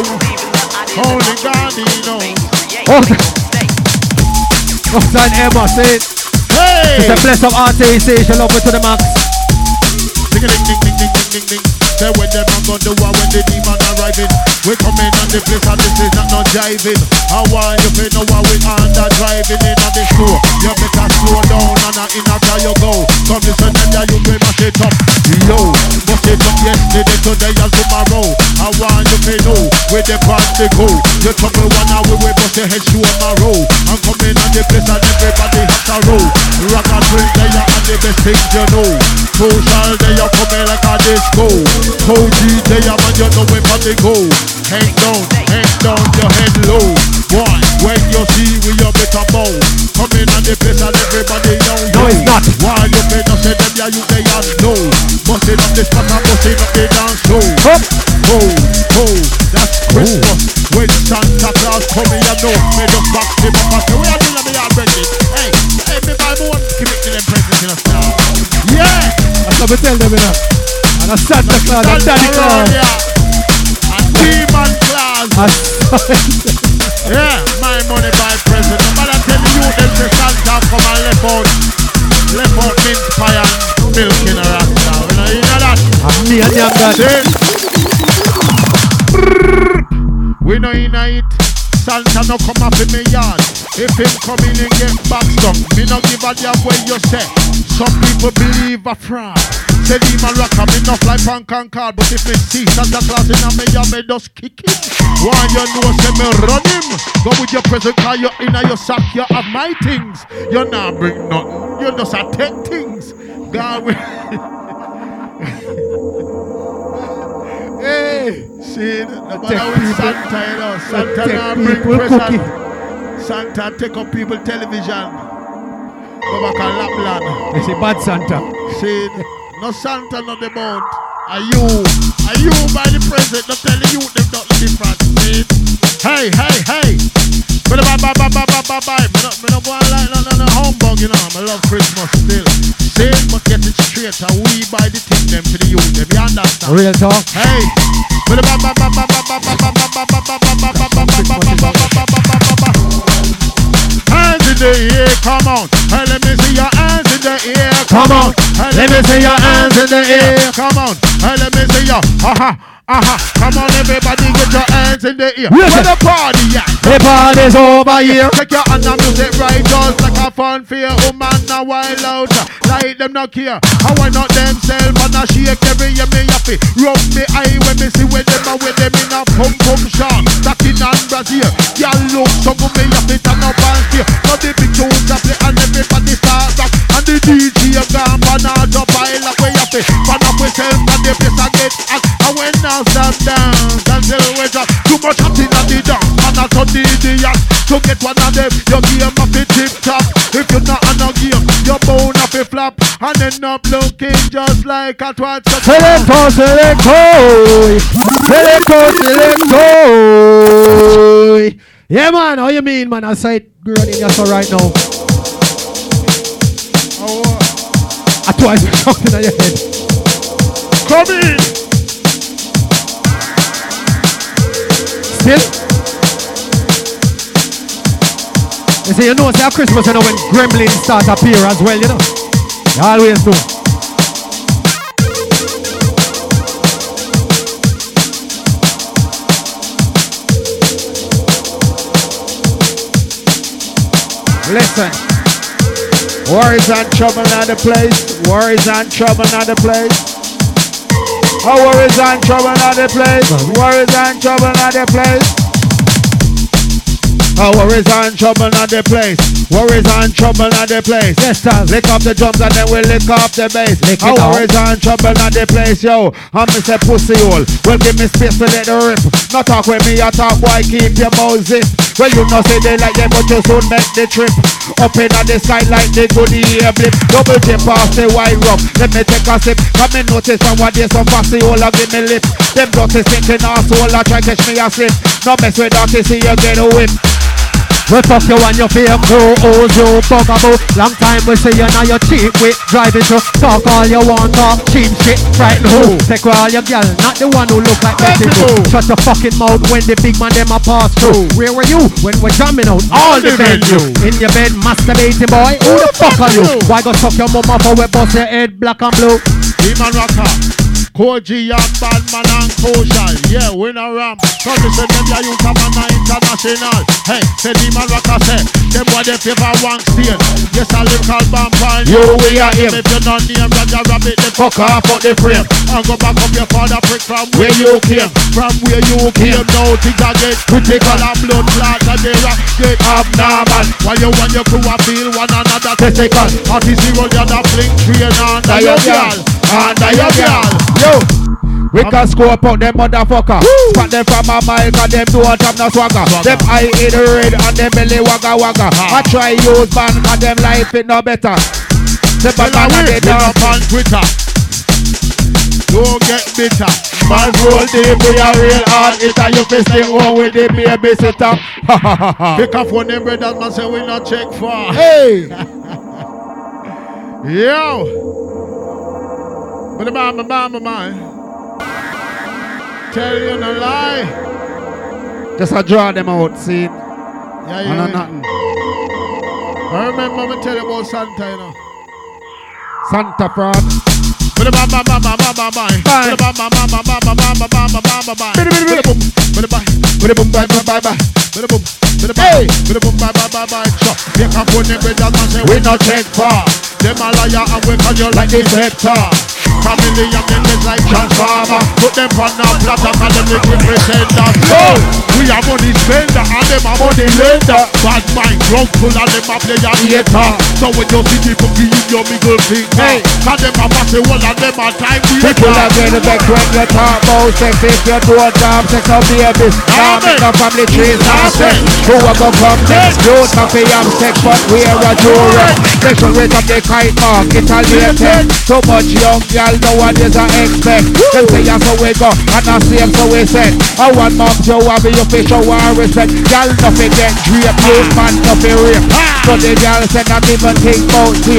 Only God know. Okay. Roxanne Emma say it. Hey! It's a bless of RTC. She love it to the max. Ding ding ding ding ding ding ding. Say when them a gun the war when the demon arriving. We come in on the place and this is not no jiving. I want you to know what we under driving in on the store. You better slow down and in a car you go. Come listen and you will mash it up. Yo, bust it up yesterday, today and tomorrow. I want you to know where the band they go. You trouble one hour we bust your head show on my row. I'm coming on the place and everybody has a row. Rock and drink they are on the best things you know. Social they are coming like a disco. OG they are man you know where they go. Hang down your head low. Boy, when you see we you better bow. Coming on the place and everybody know. No it's not. Why you better say them yeah you they are no. Busting up this spot and busting up the dance show. Ho, that's Christmas. When Santa Claus coming you know. Me just box him up and say we are doing me already. Hey, me buy more. Give it to them presents in a star. Yeah. That's what we tell them enough. And a Santa Claus, a Daddy Claus. And Demon Claus. Yeah, my money buy present. But I tell you them the Santa come and left out mince pie and milk in a rasta. You know that? And me and them that. We know in it. Santa no come up in me yard. If him come in and get boxed up, me no give a damn where you say. Some people believe a fraud. Say demon rock up enough like punk and card. But if me see Santa Claus in a me, you me just kick him. Why you know say me run him? Go with your present car, you in your sack, you have my things. You not bring nothing. You just a take things. God will. Hey, see, no matter with Santa, you know, Santa not bring present. Santa take up people television. Go back and Lapland. It's a bad Santa. See, no Santa, not the boat. Are you by the present? Not telling you them not different. See? Hey. But bye. Me no go on like no humbug, you know. I love Christmas still. See, but get it straight. And we buy the thing them for the youth. Them, you understand? Real talk. Hey. Hands in the air, come on. Hey, let me see your hands in the air. Come on, let me see your hands in the air. Come on, let me see your come on, everybody, get your hands in the air. Where the party at? The party's over here. Take your hand and music right, just like a fun fair. Woman, a wild out, like them not care. I why not themselves and I shake every year me happy. Rub me eye when me see with them and with them in a pum shop. Stacking and Brazil. Y'all look so good, me happy turn up and stay. Now the big tunes a play and everybody start back. And the DJ gone pan out up pile up we happy. Pan up we self and the place a get hot. And when now stop dance until we drop. Too much hot in the dance and I turn the idiot. To get one of them, your game up the tip top. If you're not on a game, you're bound up a flap. And end up looking just like a twat. Select. Yeah, man, how you mean, man? I said, running your soul right now. I twice something on your head. Come in. Still? You see, you know, it's Christmas, you know, when gremlins start appear as well, you know. You always do. Listen. Worries and trouble in the place. Worries and trouble in the place. Oh, worries and trouble in the place. Worries and trouble in the place. Oh, worries and trouble in the place. Worries and trouble in the place. Yes, sir. Lick up the drums and then we lick up the bass. Oh, worries and trouble in the place, yo. I'm Mr. Pussy Hole. Well, give me space to let the rip. Not talk with me, I talk why keep your mouth zip. Well, you know say they like them, but you soon make the trip. Up in the sky like the goodie air blip. Double dip past the white rock. Let me take a sip. Come and notice from what there's some fussy hole and give me lip. Them dirty sinking arsehole I try catch me a slip. No mess with that, see you get a whip. We fuck you and your fake oh, you bugaboo. Long time we see you now you cheap with driving through. Talk all you want, talk cheap shit, frighten who? Take all your gal, not the one who look like Mexico. Shut your fucking mouth when the big man them a pass through. Where were you when we're jamming out all the venue? In your bed masturbating boy, who the fuck are you? Why go suck your mama for we bust your head black and blue? Demon Rocker, Koji and Badman and Kosha. Yeah, win a ram. Cause they say them ya youth a man international. Hey, say Demon Rocker say them what they favor one stain. Yes, I live called Vampire. You we are him. If you not name Roger Rabbit, the fuck off out the frame. And go back up your father prick from where you came. From where you came. Now things are get critical and blood clot and they get abnormal. While you want your crew a feel one another testicle. RTC roll you the fling train under your girl. Under your girl. Yo, we can scope out them motherfucker. Spot them from a mile cause them don't have no swagger. Them eye in the red and them belly wagga wagga. I try use band cause them life it no better. The banana they dump on Twitter. Don't get bitter. Man roll deep with a real hard hitter. You fisting one with the babysitter. Pick up one them brothers man say we not check for. Hey. Yo. But the man. Tell you no lie. Just a draw them out, see? Yeah. Nothing. I remember me tell you about Santa, you know. Santa fraud. But the we not check far. Them a liar and we call you like the sector. Family and them is like transformer. Put them on a platter and them the representers. So we are money spender and them are money lender. Bad mind, drunk full and them a play a theater. So when you see people give your middle finger, hey, cause them a pass the wall and them a time waiter. People are getting back when you talk about sex. If you do a job, sex of babies. Now make no family trees and sex. Who are gonna come next? You coffee and sex, but we are a jewelry. They should raise up the kite mark, Italian. So much young girl nowadays I expect. Them say yeah, so we go, and I see them so we said. I want mom to have your face show and respect. Girl nothing get draped, you man nothing rape. So the girl said not even think about here.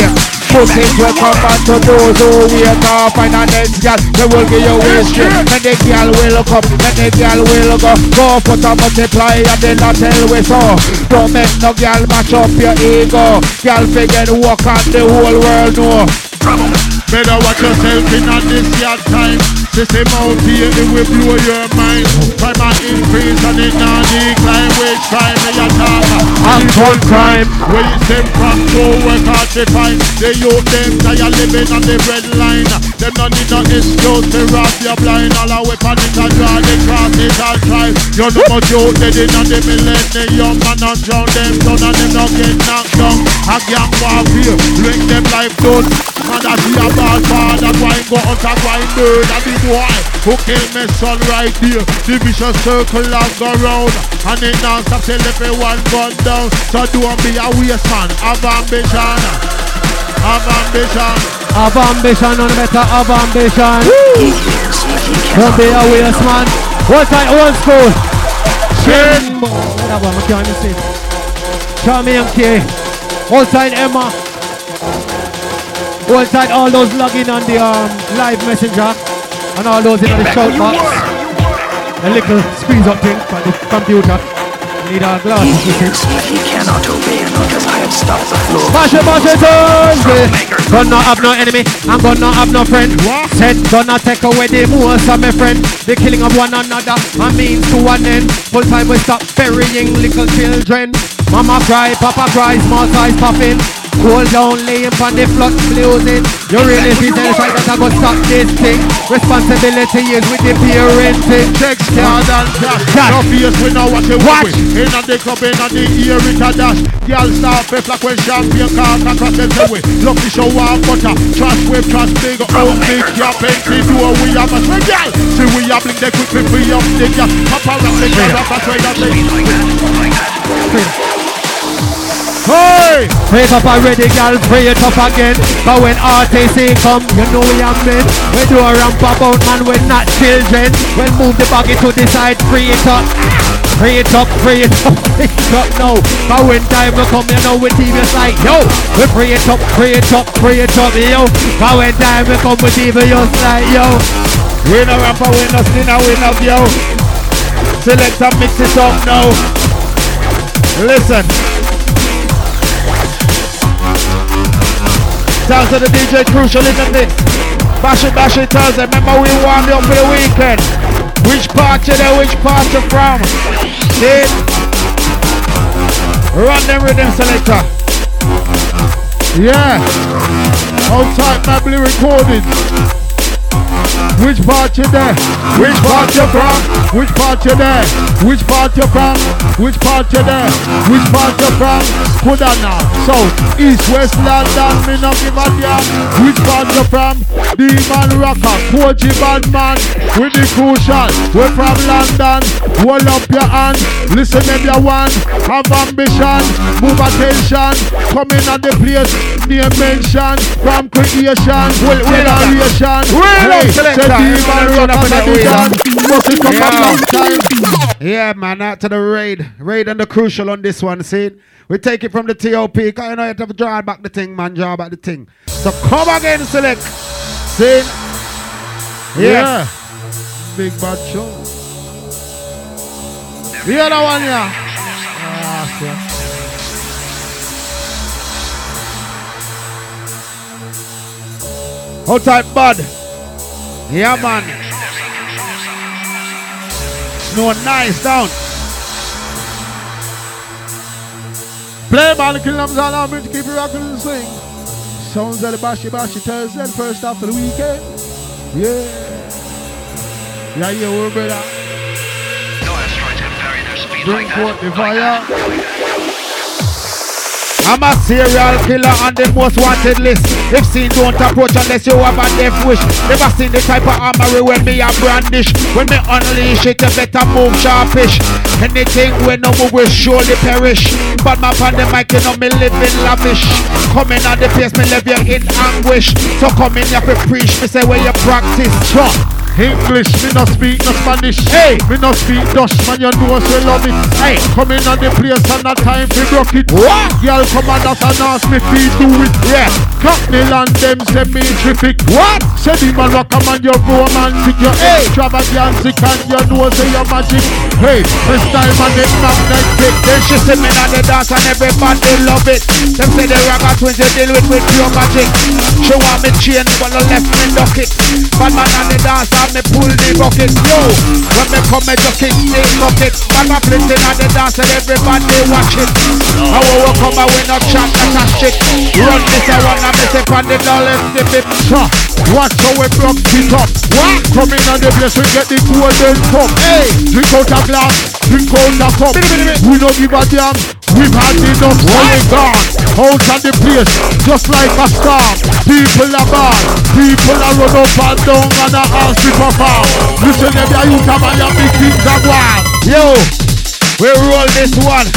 Pussies will come back to those who wait off. Find a next girl, they will give you history. And the girl will come, and the girl will go. Go put a multiply and then I tell we so. Don't make no girl match up your ego. Girl figure walk on the whole world know. Better watch yourself in on this yard time. System out here, it will blow your mind. Crime and increase and it now decline. Which crime they attack? Actual crime. Where you stem from, go work hard to find. They youth them tired living on the red line. Them not need no excuse to rob your blind. All our weapon is a draw, they cross it and try. You know much youth dead in on the millennium. Man and drown them down and them not get knocked down. A gang warfare, bring them life down. Man that see a bad man, that wine go out and wine bird. And the boy who kill me son right there. The vicious circle and go round. And it now stop till everyone gun down. So don't be a waste man, have ambition. Have ambition. Have ambition, none better have ambition. Don't be a waste man. What's that old school? Shit. That one, I can't see. Charmy and K. Outside Emma. Outside all those logging on the live messenger. And all those in the shout box. A little squeeze up thing for the computer. Need a glass. He cannot obey because I have stopped the flow. Bash it, gonna have no enemy, I'm gonna have no friend. Said gonna take away the most of my friend. The killing of one another, I mean to an end. Full time we stop burying little children. Mama cry, papa cry, small size popping. Hold down, laying on the flood closing. You really see the side that I go stop this thing. Responsibility is with the parenting. Check card and cash. No fears we know what you watch. In on the club, in on the ear, it a dash. Girl start flip like when champion car across the way. Love the show and butter. Trash wave, trash big, old big, yeah, plenty door. We have a swing, girl. See we have blink the quick, we up the girl. Papa rap the girl, rap a trade of the. Hey! Pray up already, girl, pray it up again. But when RTC come, you know we are men. We do a ramp about, man, we're not children. We'll move the buggy to the side, free it up. Free it up, free it up, free it up now. But when time will come, you know, we team is like, yo. We free it up, free it up, free it up, yo. But when time will come, we team just like, yo. We no rapper, we no sinner, we no yo. Select and mix it up now. Listen. Sounds of the DJ Crucial in the mix. Bash it Thursday. Remember we warmed up for the weekend. Which part you there, which part you from? See? Run them rhythm selector. Yeah. Outside Mably recorded. Which part you there? Which part you from? Which part you there? Which part you from? Which part you there? Which part you from? Kudana, South, East, West London, me no give a damn. Which part you from? Demon Rocker, Koji Badman, with the crucial. We're from London, hold up your hand. Listen if you want, have ambition, move attention. Come in at the place, near mention. From creation, generation. Yeah, man, out to the raid and the Crucial on this one, see? We take it from the TOP, because you know you have to draw back the thing, man, draw back the thing. So come again, select. See? Yeah. Big bad show. The other one, yeah. Hold tight, bud. Yeah, man. No, nice down. Play, man, kill them all out, to keep it rocking and swing. Sounds of the Bashy Thursday, first after the weekend. Yeah. Yeah, we're better. No asteroids have buried their speed Bring forth the fire. I'm a serial killer on the most wanted list. If seen, don't approach unless you have a death wish. Never seen the type of armory when me a brandish. When me unleash it, you better move sharpish. Anything when no move will surely perish. But my on the mic, you know me living lavish. Coming on the place, me leave you in anguish. So come in here to preach, me say where you practice. Drop. English, me no speak no Spanish. Hey, me no speak Dutch, man, you know so love it. Hey, come in on the place and not time to rock it. What? Girl, come on us and ask me to do it. Yeah, Cockney land them say me terrific. What? Say the man rock a man, you're romantic. You're extravagantic and you know say you're magic. Hey, first time on the magnetic. Then she say me on the dance and everybody love it. Them say the ragga twins you deal with pure magic. She want me chain, but I left me duck it. Bad man on the dance and me pull the bucket. Yo, when me come me just kick the bucket. Bad man flipping on the dance and everybody watch it. How we come and we not chat, that's a shit. Run this a one and me say on the dollar snip it. Watch how we block it up. What? Come in on the place we get the golden cup. Hey, drink out a glass, drink out a cup. We don't give a damn. We've had enough, so we gone. Out of the place, just like a storm. People are bad, people are run up and down and a house to perform. Listen, every youth of my big things are wild. Yo, we roll this one.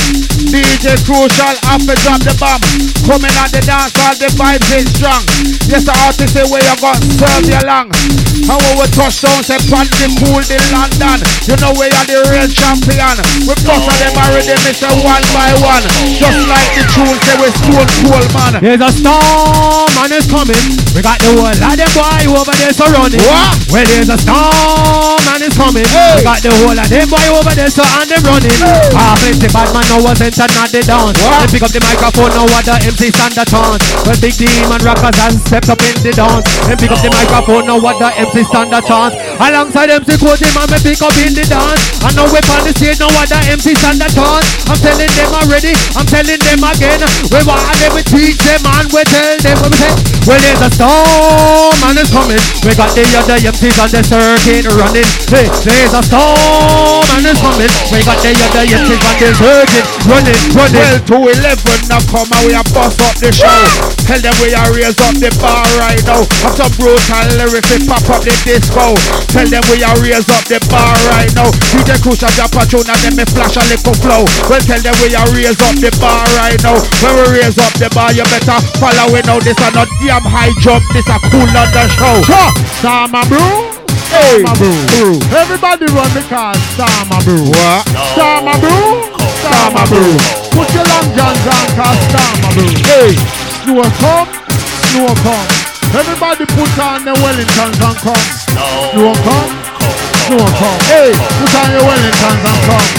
DJ Crucial, after drop the bomb. Coming on the dance, all the vibes is strong. Yes, the artist say where you got serve you long. How we touch down, say Panty Cool in London. You know where you're the real champion. We bust on them already, Mr. One by one. Just like the tune say we Stone Cool, man. There's a storm and it's coming. We got the whole of them boy over there surrounding. What? Well, there's a storm and it's coming. We got the whole of them boy over there so and them running. Half the bad man now was entered not the dance. They pick up the microphone now what the MC stand a chance. Well, big demon rockers has stepped up in the dance. They pick up the microphone now what the MC stand a chance. Alongside MC Cody man me pick up in the dance. And now we on the stage now what the MC stand a chance. I'm telling them already, I'm telling them again. We want them, we teach them and we tell them what we say. Well, there's a storm and it's coming. We got the other MCs on the circuit running. Hey, there's a storm and it's coming. We got the other MCs on the circuit running. Well, 211 now come and we are bust up the show. Tell them we are raise up the bar right now. Have some brutal lyrics, we pop up the disco. Tell them we are raise up the bar right now. DJ Crucial drop a tune and then me flash a little flow. Well, tell them we are raise up the bar right now. When we raise up the bar, you better follow it now. This is not damn high jump, this is a cool London show. Sama Brew. Hey, Brew. Everybody run the car, Sama Brew. What? Sama Brew. Sama Brew. Put your long johns on, cause Sama Brew. Hey, snow come, snow come. Everybody put on the Wellingtons and come. Snow come, snow come. Hey, put on your Wellingtons and come.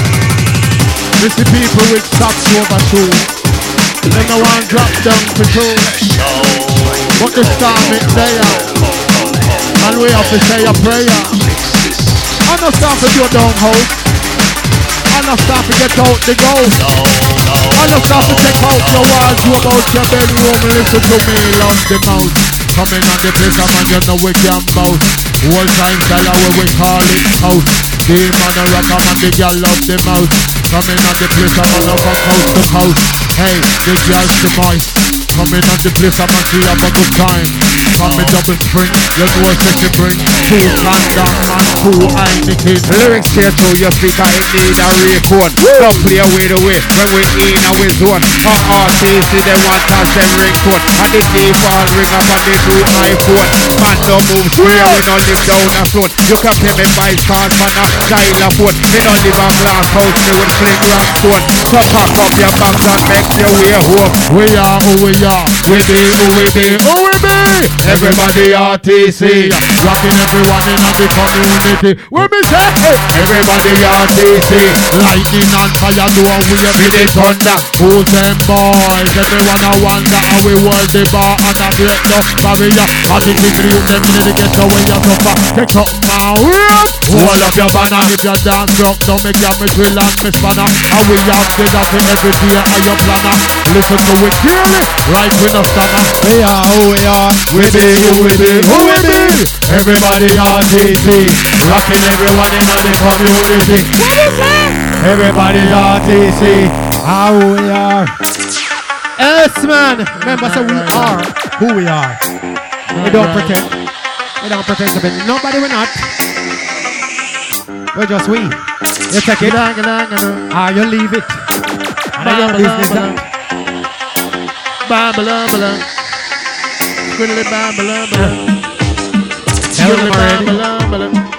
This is people with socks over shoes. They no one drop down for two. But the storm is there. And we have to say a prayer. I no start to do down house. I no start to get out the ghost. I no start to take out your walls, you about your bedroom. Listen to me, love the mouth. Coming on the place, man, you know we can bout. Whole time seller where we call it house. Demon a rocker, man, the girl love the mouth. Coming on the place, man, up from coast to coast. Hey, the girl's the voice. Coming on the place, man, she have a good time. Coming double spring, you know what she bring. Two condom and two Heineken. Lyrics here through your speaker, it need a recone. Don't play away the way when we in our zone. Our artists, they want to send ringtone. And the default ring up on the new iPhone. Man, don't move square, we don't live down a zone. You can pay me by card, man, a xylophone. We don't live on glass house, me with fling rock stone. So pack up your bags and make your way home. We are who we are, we be who we be, who we be. Everybody RTC, rocking everyone in the community. We be say, hey. Everybody RTC, lightning and fire do a we be the thunder. Who's them boys? Everyone a wonder how we hold the bar and a break the barrier. And the people you them in the ghetto when you suffer. Take up my whip. Hold up your banner if you dance rock. Don't make your me drill and me spanner. And we have to that for every day of your planner. Listen to it clearly, right with no stammer. We are who we are, we be who we be, who we be. Everybody RTC, rocking everyone in the community. Everybody RTC, how we are. Yes, man. Remember, so we are who we are. We don't pretend. We don't pretend to be nobody. We're not. We're just we. You take it, or you leave it. And I don't business that. Babala, squiddly babala, squiddly babala.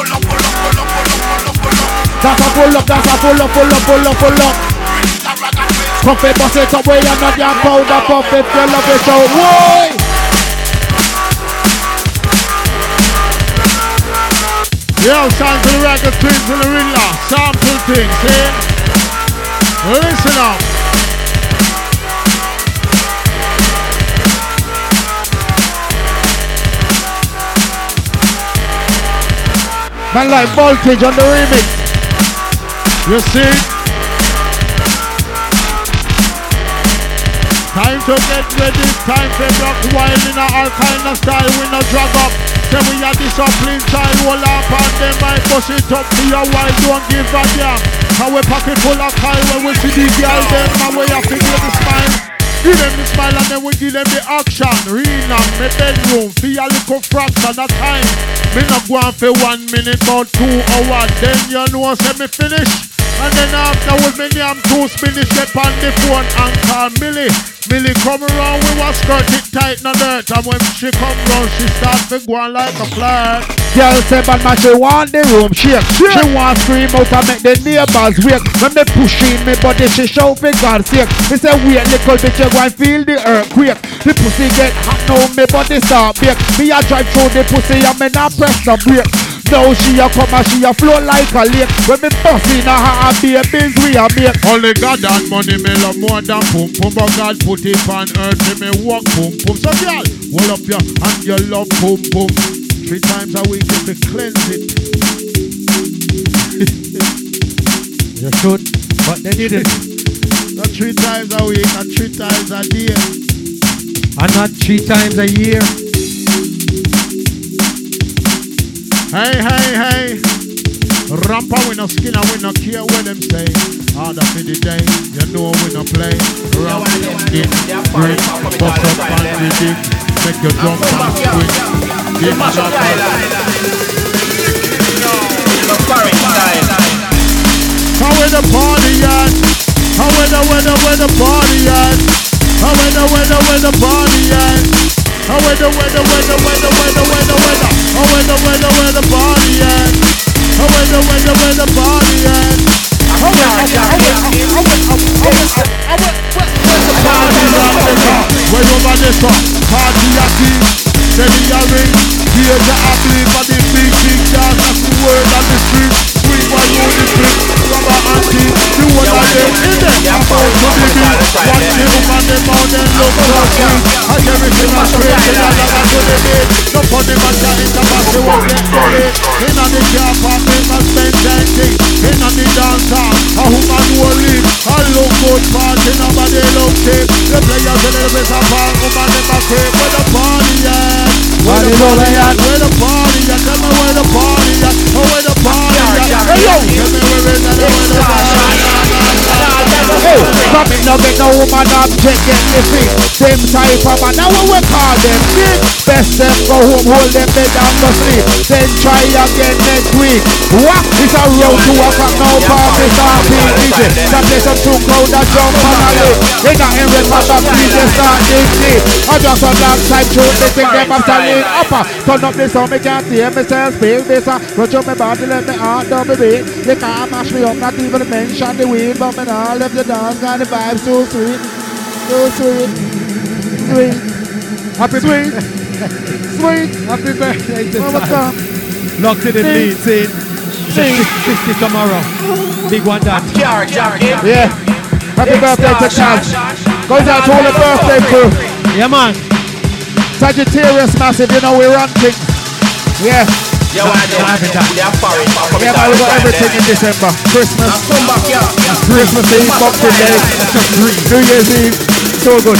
That's a pull up, that's a pull up, pull up, pull up, pull up. Coffee bust it up where you're not your powder puff if you love it so. Whoa! Yo, sound to the record, twins to the Riddler. Sample things, see? Listen up. Man like Voltage on the remix. You see? Time to get ready, time to rock wild in all kind of style. We no drag up. Say we are disciplined child. Hold up and them might bust it up. Be a wild, don't give a damn. How we pocket full of Kyle when we see the girl them. And we have to give the smile. Give them the smile and then we give them the action. Rena, my bedroom, feel a little fraction of time. Me not go on for 1 minute, about 2 hours. Then you know, say me finish. And then after with me name 2 spinach, get on the phone and call Millie. Millie come around, we was skirt it tight in the dirt. And when she come round, she start to go on like a flirt. Girl say, but man, she want the room shake. She want scream out and make the neighbors wake. When me push in me body, she shout for God's sake. Me say, wait little bit, you go and feel the earthquake. The pussy get hot now, me body start bake. Me a drive through the pussy and me not press the brake. Now she a come and she a flow like a lake. When me bust in her babies we a make. Only God and money me love more than pum pum. But God put it on earth to me walk pum pum. So girl, hold up your hand, you love pum pum. 3 times a week if you cleanse it. You should, but they need it. Not 3 times a week, not 3 times a day. And not 3 times a year. Hey, hey, hey. Rampa we no skin and we no care what them say. Harder for the day, you know we no play. Ramp in, break, bust up and the dick. Make you jump and swing. In the shop. How we the party at? How we the party at? How we the party at? How we the party at? How we the party at? Where over this one? Party at the Steady a ring. Here's the athlete for the big dance. That's the word on the street. Sweet one on the street. Rubber auntie, the one that they in there. I'm out to the beat. Watch the woman, them out, them look so sweet. And everything is crazy, and I'm to the beat. No funny man can intermass, they won't get ready. In on the car park, they must spend dancing. In on the dance hall, a woman will leave. I look good party, nobody look cheap. The players a little bit of fun, woman in my crib. Where the party at? Where the party at? Where the party at? Tell me where the party at? Oh, where the party at? Hey yo! Tell me where it at? Where the party at? Hey, coming up in no woman object get the feet. Them type of man, now we call them big. Best them go home, hold them bed down to sleep. Then try again next week. What? It's a road to a clock, no party start being busy. That place up to crowd that jump on a lake. They got in red pop up, DJ start dig. I just a black type tune, they think them after lean upper. Turn up this sound, me can't see myself speak this. Run up my body, let me heart down my beat. You can't mash me up, not even mention the weed. But me now left the dance, got the vibes so sweet. So sweet. Sweet. Happy sweet. Sweet. Happy birthday to Sam. Locked in the lead scene. 60 tomorrow. Big one that. Yeah. Happy birthday to Chad. Goes out to all the birthday crew. Yeah, man. Sagittarius massive, you know we run things. Yeah. Yeah, man, we got everything in December. Christmas. Christmas Eve, Boxing Day, New Year's Eve. So good.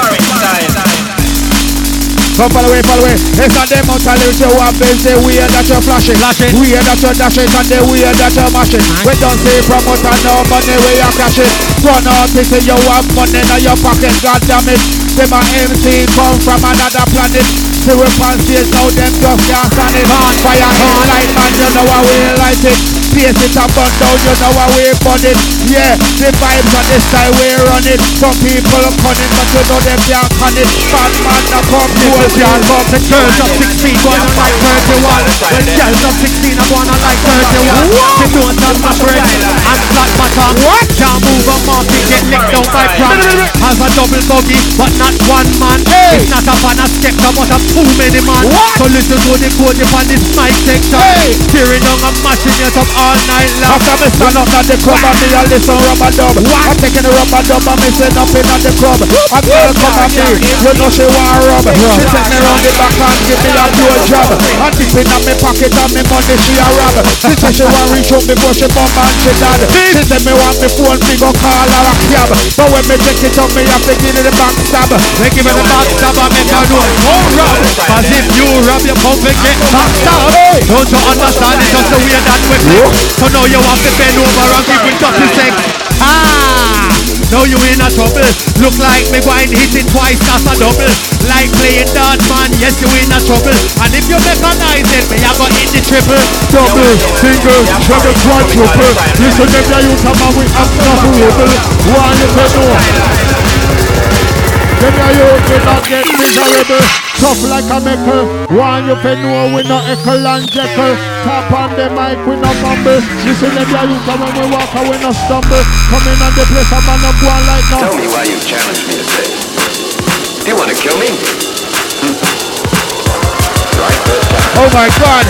Come follow away. It's a demo talent you have been say weird that you're flashing. Weird that you're dashing and the weird that you're mashing. We don't say promoter no money where you're cashing. One artist say you have money in your pocket, god damn it. Them a MC come from another planet. See we on stage now them just can't stand it. Fire in light man, you know how we light it. Pace it and burn down, you know how we burn it. Yeah, the vibes and the style we run it. Some people are cunning but you know them can't con it. Bad man that come cool can't come. The girls of 16 going on like 31. The girls of 16 are going on like 31. They don't have my breath and flat bottom. What? Can't move a monkey, get licked down by prank. Has a double buggy but not one man. It's not a fan of skepta but a too many man. So listen to the code upon this mic section. Tearing down and mashing it up all night long. After me stand up at the club and me a listen rubber dub. I'm taking the rubber dub and me sit up in at the club. A girl come at me, you know she want rub. She take me round the back and give me a blow job. And dip in at me pocket and me money she a rob. She say she want reach up before she bum and she dad. She say me want me phone, me go call her a cab. But when me check it up, me have to give it the back stab. They give me the back stab and make her know oh rob. Cause if you rob your pump and get back stab. Don't you understand it's just the way that we play. So now you have to bend over and give me just the same. Now you in a trouble. Look like me going hit it twice, that's a double. Like playing dance man, yes you in a trouble. And if you make a nice then me I go hit the triple. Double, single, treble, quadruple. Listen them ya you come on with unstoppable. One you can know. Them ya you will not get miserable. Tough like a meckle. One you can know we not eckle and jekyll. Tap on the mic we not mumble. Listen them ya you come when we walk and we not stumble. Coming on the place a man up one like now. Tell me why you challenged me to say. Do you want to kill me? Right first time. Oh my God.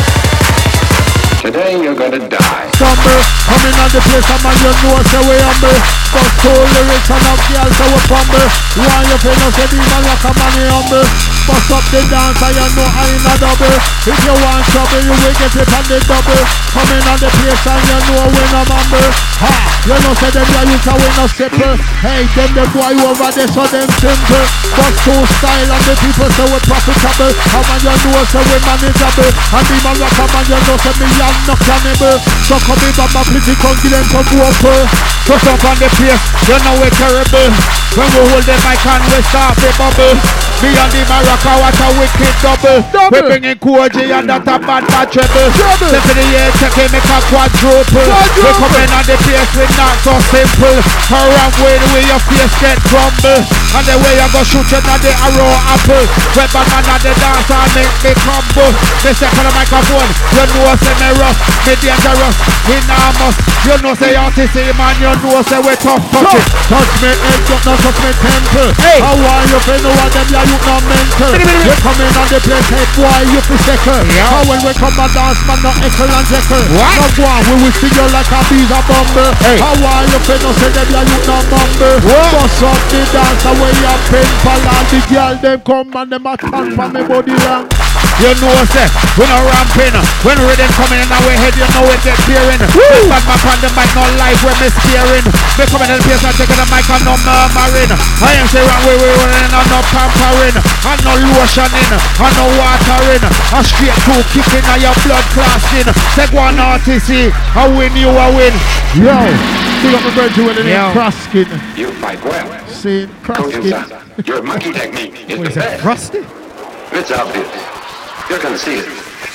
Today you're gonna die. Stumble, coming on the place a man you know say we humble. But two lyrics and up girl so we fumble. Why you feel no say demon rock a man humble. Bust up the dance and you know I ain't a double. If you want trouble you will get it on the double. Coming on the place and you know we no mumble. Ha, you know say them ya you can we no simple. Hey, them boy over there so them simple. But two style and the people say we profitable. How man you know say we manageable. And demon rock a man you know say me and no cannibal. So come in back my pretty confident to go up. Just up on the place, you know we're terrible. When we hold the mic and we start the bubble. Me and the Morocco watch a wicked double. We bringing Koji and that a bad treble. Step in the air, take it, make a quadruple. We coming on the place, we not so simple. Around way the way your face get crumble. And the way you go shoot you at the arrow apple. When man at the dance and make me crumble. They say on the microphone, you know say me rough, me dangerous, we enormous. You know say artist man, you know say we tough. Touch it, touch me head, not touch me temple. How are you feel no one them you not mental. You coming on the place, hey boy, you feel second. How when we come and dance, man, not eckle and jekyll. No one, we will see you like a bees a bumble. How are you feel no say them you not mumble. Bust up the dance away and pin pal and the girl them come and them a stand for me body long. You know say, we no ramping. When rhythm coming in our head, you know it get peering. This bad man on the mic, no life when me spearing. Me coming in the place and taking the mic and no murmuring. I am say wrong way we running and no pampering. And no lotioning, and no watering. A straight two kicking and your blood classing. Take one artist, I win, you a win. Yo, big up my bird you in the Croskin. You fight well. See, Croskin. Your monkey technique is What the is that, best. Rusty? It's obvious. You're conceited.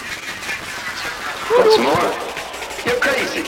What's more, you're crazy.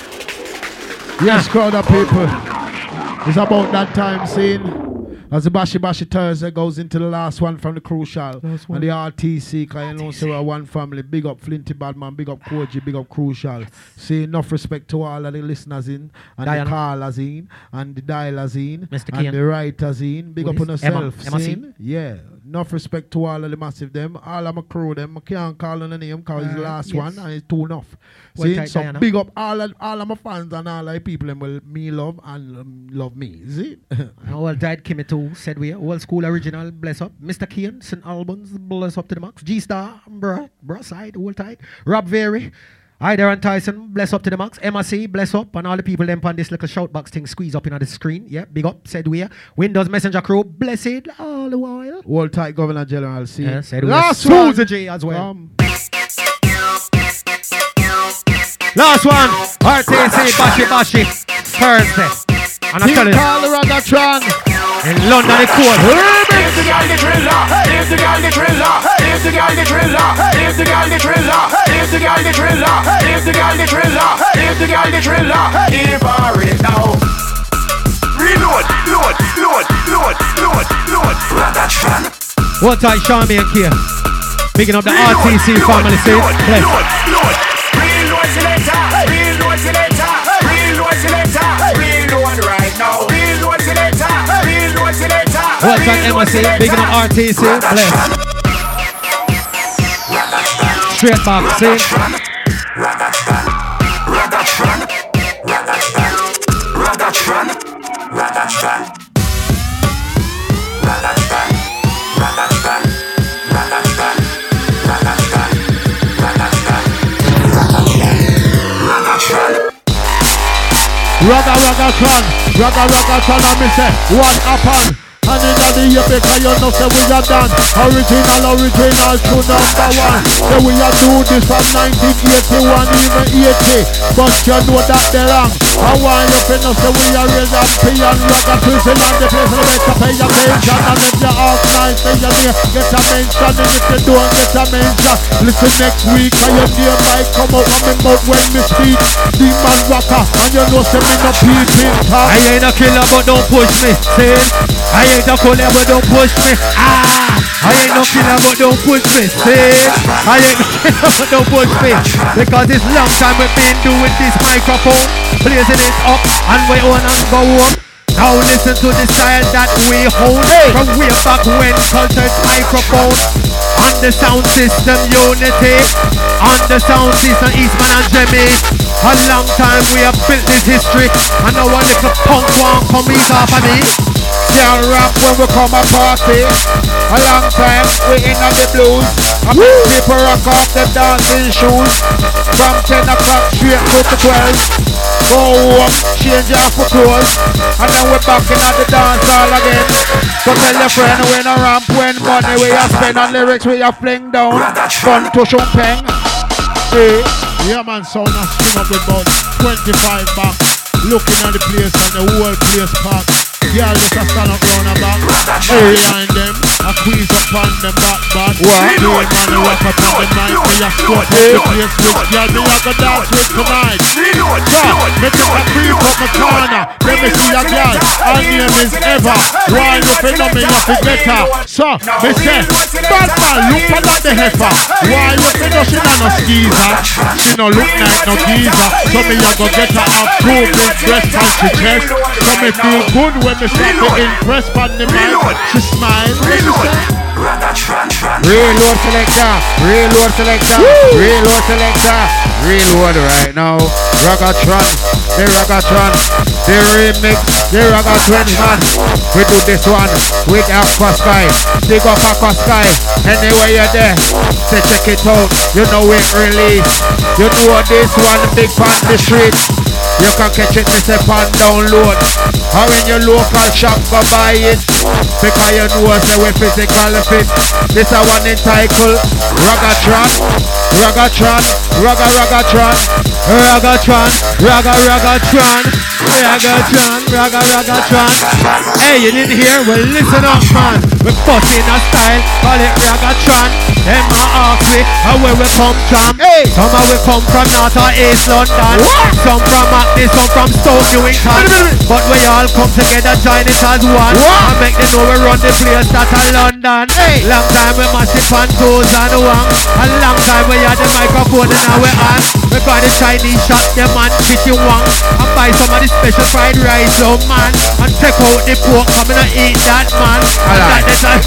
Yes, crowd of people. It's about that time scene. As the Bashi Thursday goes into the last one from the Crucial. And the RTC, because you know, so we're one family. Big up Flinty Badman, big up Koji, big up Crucial. See, enough respect to all of the listeners in, and Diana. the callers in, and the dialers in, Mr. and Kian. the writers in. Big up on yourself. Emma see? C. Yeah. Enough respect to all of the massive them. All of my crew them. I can't call on the name because it's the last one and it's too enough. Well, See, so Diana. big up all of my fans and all of the people them will me love and love me. See? All died Kimmy too, said we. Old school original, bless up. Mr. Kian, St. Albans, bless up to the max. G-Star, bro side, old tight. Rob Very. Hi there, and Tyson, bless up to the max. MRC, bless up, and all the people them on this little shoutbox thing squeeze up in the screen. Yeah, big up, said we. Windows Messenger crew, blessed all the while. Old tight Governor General, see? Yeah, said we. Last Susan one. J as well. Last one, RTC Bashi Thursday. And I tell you, Carl Ragatron. in London it's cold. Here's the guy the driller. Here's the guy the driller. Here's the guy the driller. Here's the guy the driller. Here's the guy the driller. Here's the guy the driller. Here's the guy the driller. Here for it now. Reload, load. Ragatron. What time, Charmy and Kia? Picking up the RTC family scene. Bless. Reload selector. Reload selector. Reload selector. Reload right now. Reload selector. Reload selector. What time, MRC? Picking up RTC. Bless. Straight back, see? Ragatron, I me say, what happened? And in the year because you know say we are done. Original to number one. Say we are do this from 1981, even 80. But you know that they wrong. I want you to know say we are real champion. Ragga twisting on the place and make a pay attention. And if you ask nice, say your name get a mention. And if you don't get a mention, listen next week. And your name might come out of my mouth when me speak. Demon rocker, and you know say me no peeping top. I ain't a killer but don't push me. Say I ain't a killer but don't push me. I ain't no killer but don't push me. Say I ain't no killer but don't push me. Because it's long time we've been doing this microphone, blazing it up and we on and go up. Now listen to the style that we hold from way back when cultured microphone. On the sound system unity, on the sound system Eastman and Jimmy. A long time we have built this history, and now a little punk one come eat off of me. Can't rap when we come a party. A long time we in on the blues. I make people rock off them dancing shoes. From 10 o'clock straight to 12. Go home, change off for clothes. And then we're back in at the dance hall again. So tell your friend when a ramp, when money we are spend on lyrics we are fling down. Fun to Shumpeng. Hey. Yeah man, sound a string up with about 25 back. Looking at the place and the whole place packed. Girl just a stand up round the back. Behind them, I squeeze up on them back. What? Me man, I walk up on the mic. Me a squat up the place with girl. Me a go dance with tonight. So, me take a creep up my corner. Let me see a girl. Her name is Eva. Why you finna me a forget her? So, me say, bad man, look at that the heifer. Why you finna she not no skeezer? She no look like no geezer. So me a go get her up 2 big breasts on she chest. So me feel good when me start to impress on the mic. She smile. Reload selector, reload selector, reload selector, reload right now. Ragatron, the Ragatron, the remix, the Ragatron man. We do this one with Aqua Sky. Dig up Aqua Sky. Anywhere you're there, say check it out. You know it release. You know this one big on the street. You can catch it, me say pan download. Or in your local shop go buy it. Because you know say we physical fit. This a one entitled Ragatron. Ragatron, Ragatron, Ragatron, Ragatron, Ragatron. Hey, you didn't hear? Well, listen up, man. We're busting a style, call it Ragatron. Them are ask me where we come from. Hey. Some of we come from North or East London. What? Some from Hackney, some from Stoke Newington. But we all come together, join it as one. What? And make them know we run the place that are London. Hey. Long time we massive on 2001. A long time we had the microphone and now we're on. We got the Chinese shop, them man chicken wang. And buy some of the special fried rice, oh man. And take out the pork, come in and eat that, man. And that the time.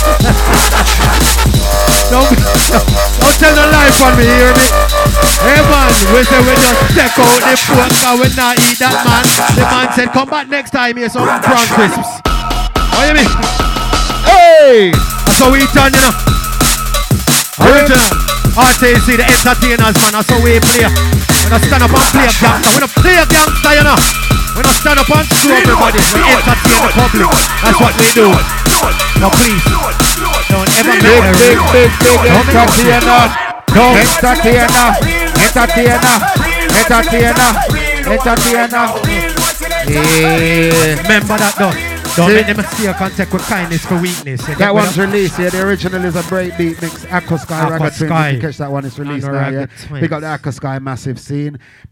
Don't tell no lie for me, hear me? Hey man, we say we just take out the pork and we not eat that, man. The man said come back next time here, some prawn crisps. What you mean? Hey! That's how we turn, you know. Original. RTC, the entertainers, man. That's how we play. We don't stand up and play a gangster. We don't play a gangster, you know. We don't stand up and screw everybody. We entertain the public. That's what we do. Now please, don't ever make a big entertainer. Entertainer. Yeah. Remember that though. Don't make them mistake and take with kindness for weakness. That one's released, yeah. The original is a breakbeat mix. Aqua Sky, Ragatron. You catch that one, it's released now, yeah. Big up the Aqua Sky massive scene.